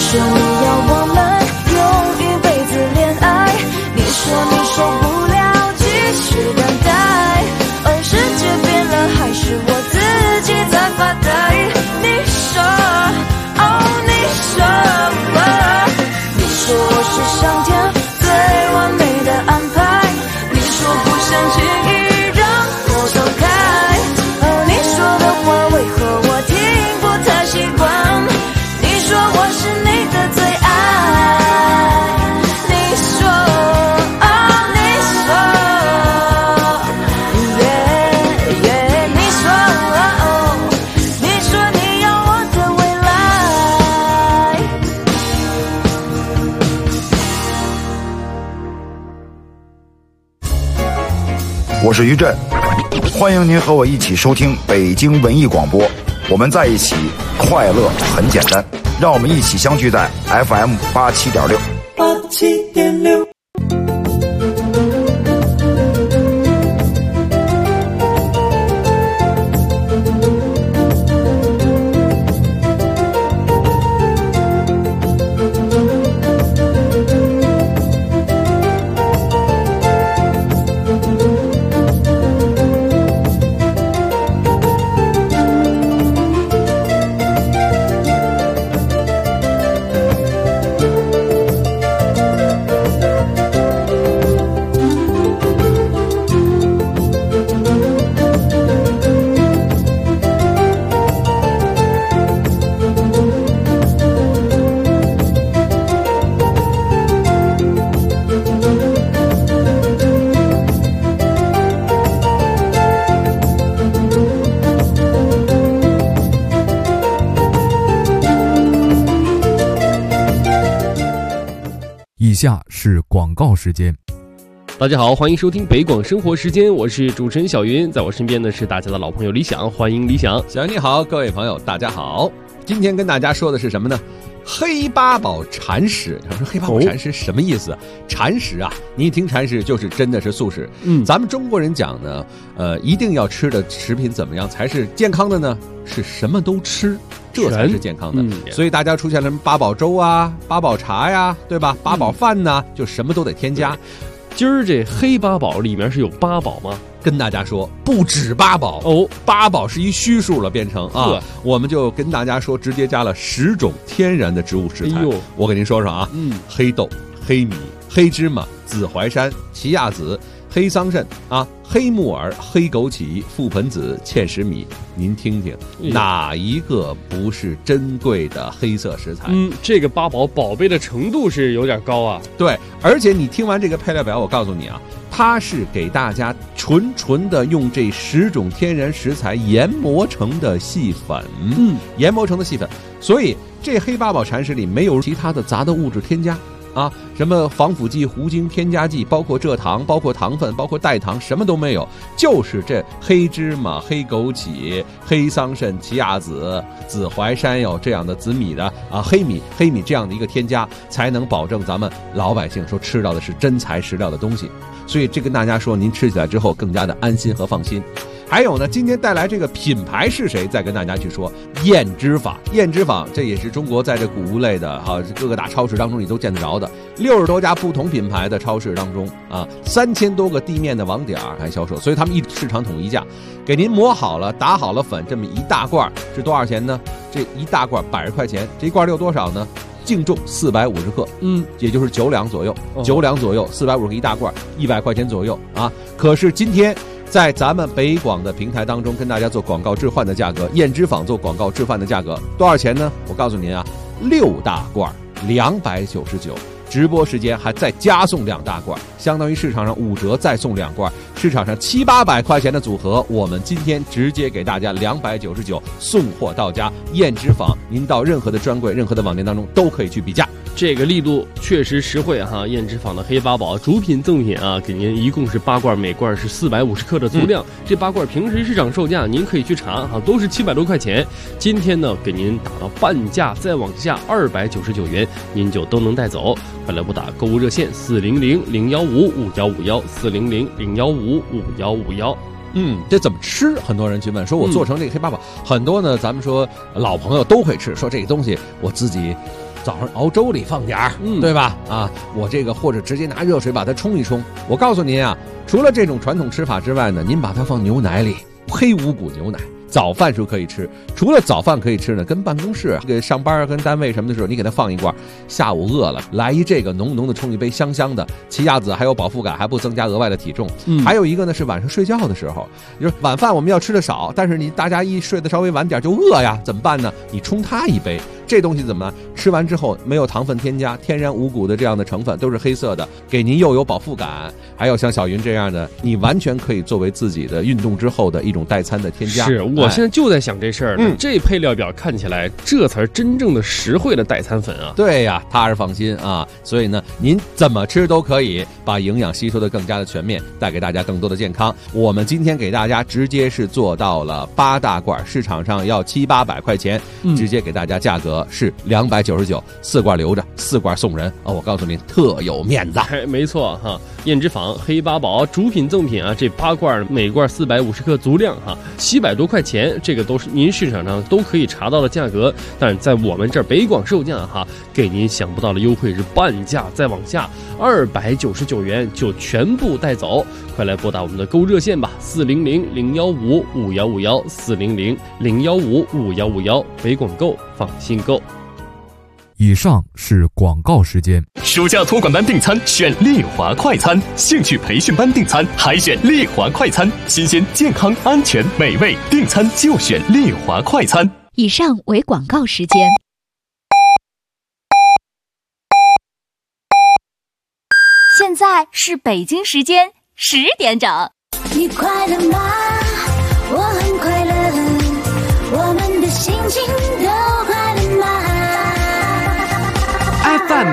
说你要我们用一辈子恋爱，你说你受不了继续等待，而世界变了还是我自己在发呆。你说你说你说我是上天最完美的安排，你说不想轻易让我走开，你说的话为何我听不太习惯，你说我是你的最爱，你说你说你要我的未来。 我是于震，欢迎您和我一起收听北京文艺广播，我们在一起，快乐很简单，让我们一起相聚在 FM 87.6。 87.6。 以下是广告时间。 大家好，欢迎收听北广生活时间，我是主持人小云，在我身边呢是大家的老朋友李想，欢迎李想。 小云你好，各位朋友大家好。今天跟大家说的是什么呢？黑八宝禅食。他说黑八宝禅食什么意思？禅食啊，你一听禅食就是真的是素食。咱们中国人讲呢，一定要吃的食品怎么样才是健康的呢？是什么都吃，这才是健康的。所以大家出现了八宝粥啊、八宝茶呀，对吧？八宝饭呢，就什么都得添加。 今儿这黑八宝里面是有八宝吗？ 跟大家说不止八宝哦，八宝是一虚数了，变成啊，我们就跟大家说，直接加了10种天然的植物食材。我给您说说啊，黑豆、黑米、黑芝麻、紫淮山、奇亚籽、黑桑葚啊、黑木耳、黑枸杞、覆盆子、芡实米，您听听哪一个不是珍贵的黑色食材？ 这个八宝宝贝的程度是有点高啊。 对，而且你听完这个配料表，我告诉你啊，它是给大家纯的用这10种天然食材研磨成的细粉，研磨成的细粉，所以这黑八宝禅食里没有其他的杂的物质添加。啊，什么防腐剂、糊精、添加剂，包括蔗糖、包括糖分、包括代糖，什么都没有，就是这黑芝麻、黑枸杞、黑桑葚、奇亚籽、紫淮山有这样的紫米的啊，黑米这样的一个添加，才能保证咱们老百姓说吃到的是真材实料的东西。所以这跟大家说，您吃起来之后更加的安心和放心。还有呢，今天带来这个品牌是谁？再跟大家去说燕之坊。燕之坊这也是中国在这谷物类的各个大超市当中你都见得着的，60多家不同品牌的超市当中啊，3000多个地面的网点来销售，所以他们一市场统一价，给您磨好了、打好了粉，这么一大罐是多少钱呢？这一大罐80块钱，这一罐有多少呢？净重450克，也就是9两左右，9两左右，450克一大罐，100块钱左右啊。可是今天在咱们北广的平台当中跟大家做广告置换的价格，燕之坊做广告置换的价格多少钱呢？我告诉您啊，6大罐299，直播时间还再加送2大罐，相当于市场上5折再送2罐，市场上700-800块钱的组合，我们今天直接给大家299，送货到家。燕之坊，您到任何的专柜、任何的网店当中都可以去比价。 这个力度确实实惠哈！燕之坊的黑八宝主品赠品啊，给您一共是8罐，每罐是450克的足量。这8罐平时市场售价您可以去查哈，都是700多块钱。今天呢，给您打到半价，再往下299元，您就都能带走。快来拨打购物热线400-015-5151，400-015-5151。 这怎么吃？很多人去问，说我做成这个黑八宝，很多呢，咱们说老朋友都会吃，说这个东西我自己早上熬粥里放点儿，对吧？啊，我这个或者直接拿热水把它冲一冲。我告诉您啊，除了这种传统吃法之外呢，您把它放牛奶里，黑五谷牛奶。早饭时候可以吃，除了早饭可以吃呢，跟办公室、跟上班、跟单位什么的时候，你给它放一罐。下午饿了，来一这个浓浓的冲一杯香香的，奇亚籽还有饱腹感，还不增加额外的体重。还有一个呢是晚上睡觉的时候，就是晚饭我们要吃的少，但是大家一睡得稍微晚点就饿呀，怎么办呢？你冲它一杯。这东西怎么呢？吃完之后没有糖分添加，天然五谷的这样的成分都是黑色的，给您又有饱腹感，还有像小云这样的，你完全可以作为自己的运动之后的一种代餐的添加。 是我现在就在想这事儿呢。这配料表看起来，这才是真正的实惠的代餐粉啊！ 对呀，踏实放心啊。所以呢，您怎么吃都可以，把营养吸收的更加的全面，带给大家更多的健康。我们今天给大家直接是做到了8大罐，市场上要700-800块钱，直接给大家价格是299，4罐留着，4罐送人啊！我告诉您，特有面子。 没错哈，燕之坊、黑八宝主品赠品啊，这8罐每罐450克足量哈，700多块钱，这个都是您市场上都可以查到的价格。但是在我们这儿北广售价哈，给您想不到的优惠是半价再往下，299元就全部带走。快来拨打我们的购物热线吧，400-015-5151，400-015-5151，北广购放心购。 以上是广告时间。 暑假托管班订餐选丽华快餐，兴趣培训班订餐还选丽华快餐，新鲜、健康、安全、美味，订餐就选丽华快餐。 以上为广告时间。 现在是北京时间10点整。 你快乐吗？我很快乐，我们的心情都快乐吗？ FM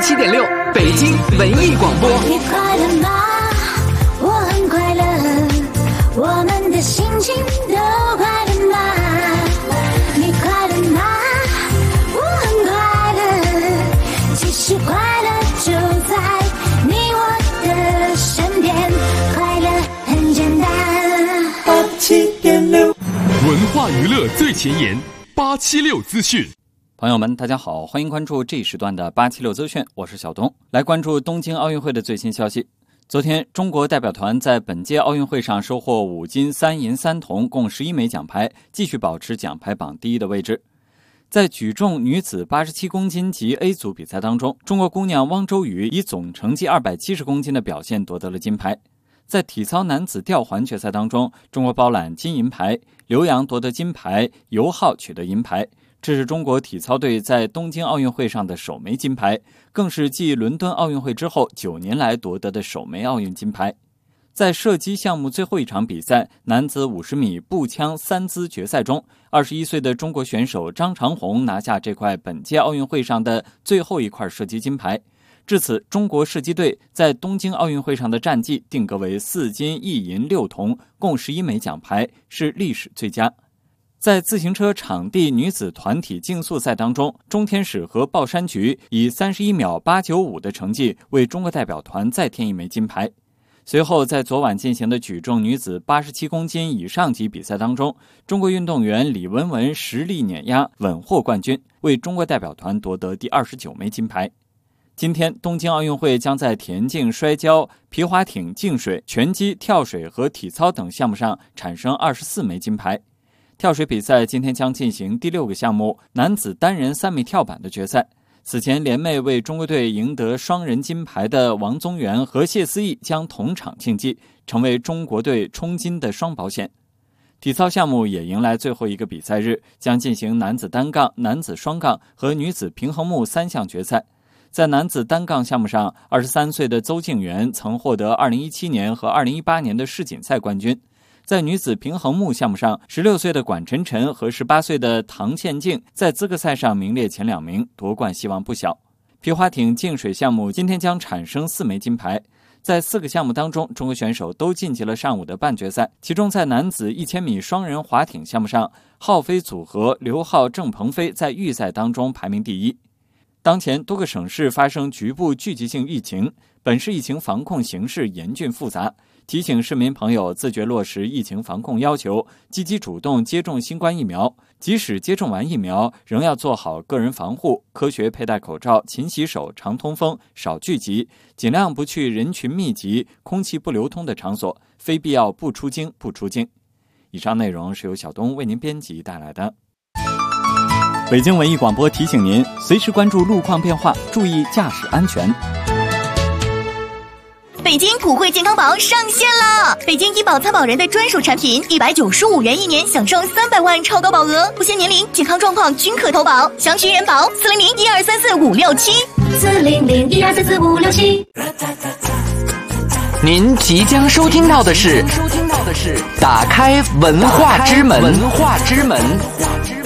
87.6北京文艺广播。 你快乐吗？我很快乐，我们的心情都快乐吗？你快乐吗？我很快乐，其实快乐就在你我的身边，快乐很简单。87.6 文化娱乐最前沿，876资讯。 朋友们，大家好，欢迎关注这一时段的876资讯，我是小东，来关注东京奥运会的最新消息。昨天，中国代表团在本届奥运会上收获5金3银3铜，共11枚奖牌，继续保持奖牌榜第一的位置。在举重女子87公斤级 A 组比赛当中，中国姑娘汪周雨以总成绩270公斤的表现夺得了金牌。在体操男子吊环决赛当中，中国包揽金银牌，刘洋夺得金牌，尤浩取得银牌。这是中国体操队在东京奥运会上的首枚金牌，更是继伦敦奥运会之后9年来夺得的首枚奥运金牌。在射击项目最后一场比赛，男子50米步枪3姿决赛中，21岁的中国选手张长虹拿下这块本届奥运会上的最后一块射击金牌。至此，中国射击队在东京奥运会上的战绩定格为4金1银6铜，共11枚奖牌，是历史最佳。在自行车场地女子团体竞速赛当中，中天使和鲍山菊以31秒895的成绩为中国代表团再添一枚金牌。随后，在昨晚进行的举重女子87公斤以上级比赛当中，中国运动员李雯雯实力碾压，稳获冠军，为中国代表团夺得第29枚金牌。今天，东京奥运会将在田径、摔跤、皮划艇、竞水、拳击、跳水和体操等项目上产生24枚金牌。跳水比赛今天将进行第6个项目男子单人3米跳板的决赛。此前联袂为中国队赢得双人金牌的王宗源和谢思义将同场竞技，成为中国队冲金的双保险。体操项目也迎来最后一个比赛日，将进行男子单杠、男子双杠和女子平衡木3项决赛。在男子单杠项目上，23岁的邹敬园曾获得2017年和2018年的世锦赛冠军。在女子平衡木项目上，16岁的管晨晨和18岁的唐倩静在资格赛上名列前2名，夺冠希望不小。皮划艇竞水项目今天将产生4枚金牌。在4个项目当中，中国选手都晋级了上午的半决赛。其中在男子1000米双人划艇项目上，浩飞组合刘浩、郑鹏飞在预赛当中排名第一。 当前多个省市发生局部聚集性疫情，本市疫情防控形势严峻复杂，提醒市民朋友自觉落实疫情防控要求，积极主动接种新冠疫苗。即使接种完疫苗，仍要做好个人防护，科学佩戴口罩，勤洗手，常通风，少聚集，尽量不去人群密集、空气不流通的场所，非必要不出京。以上内容是由小东为您编辑带来的。北京文艺广播提醒您，随时关注路况变化，注意驾驶安全。 北京普惠健康宝上线了！北京医保参保人的专属产品，195元1年，享受300万超高保额，不限年龄、健康状况均可投保。详询人保400-1234-567。400-1234-567。 您即将收听到的是打开文化之门。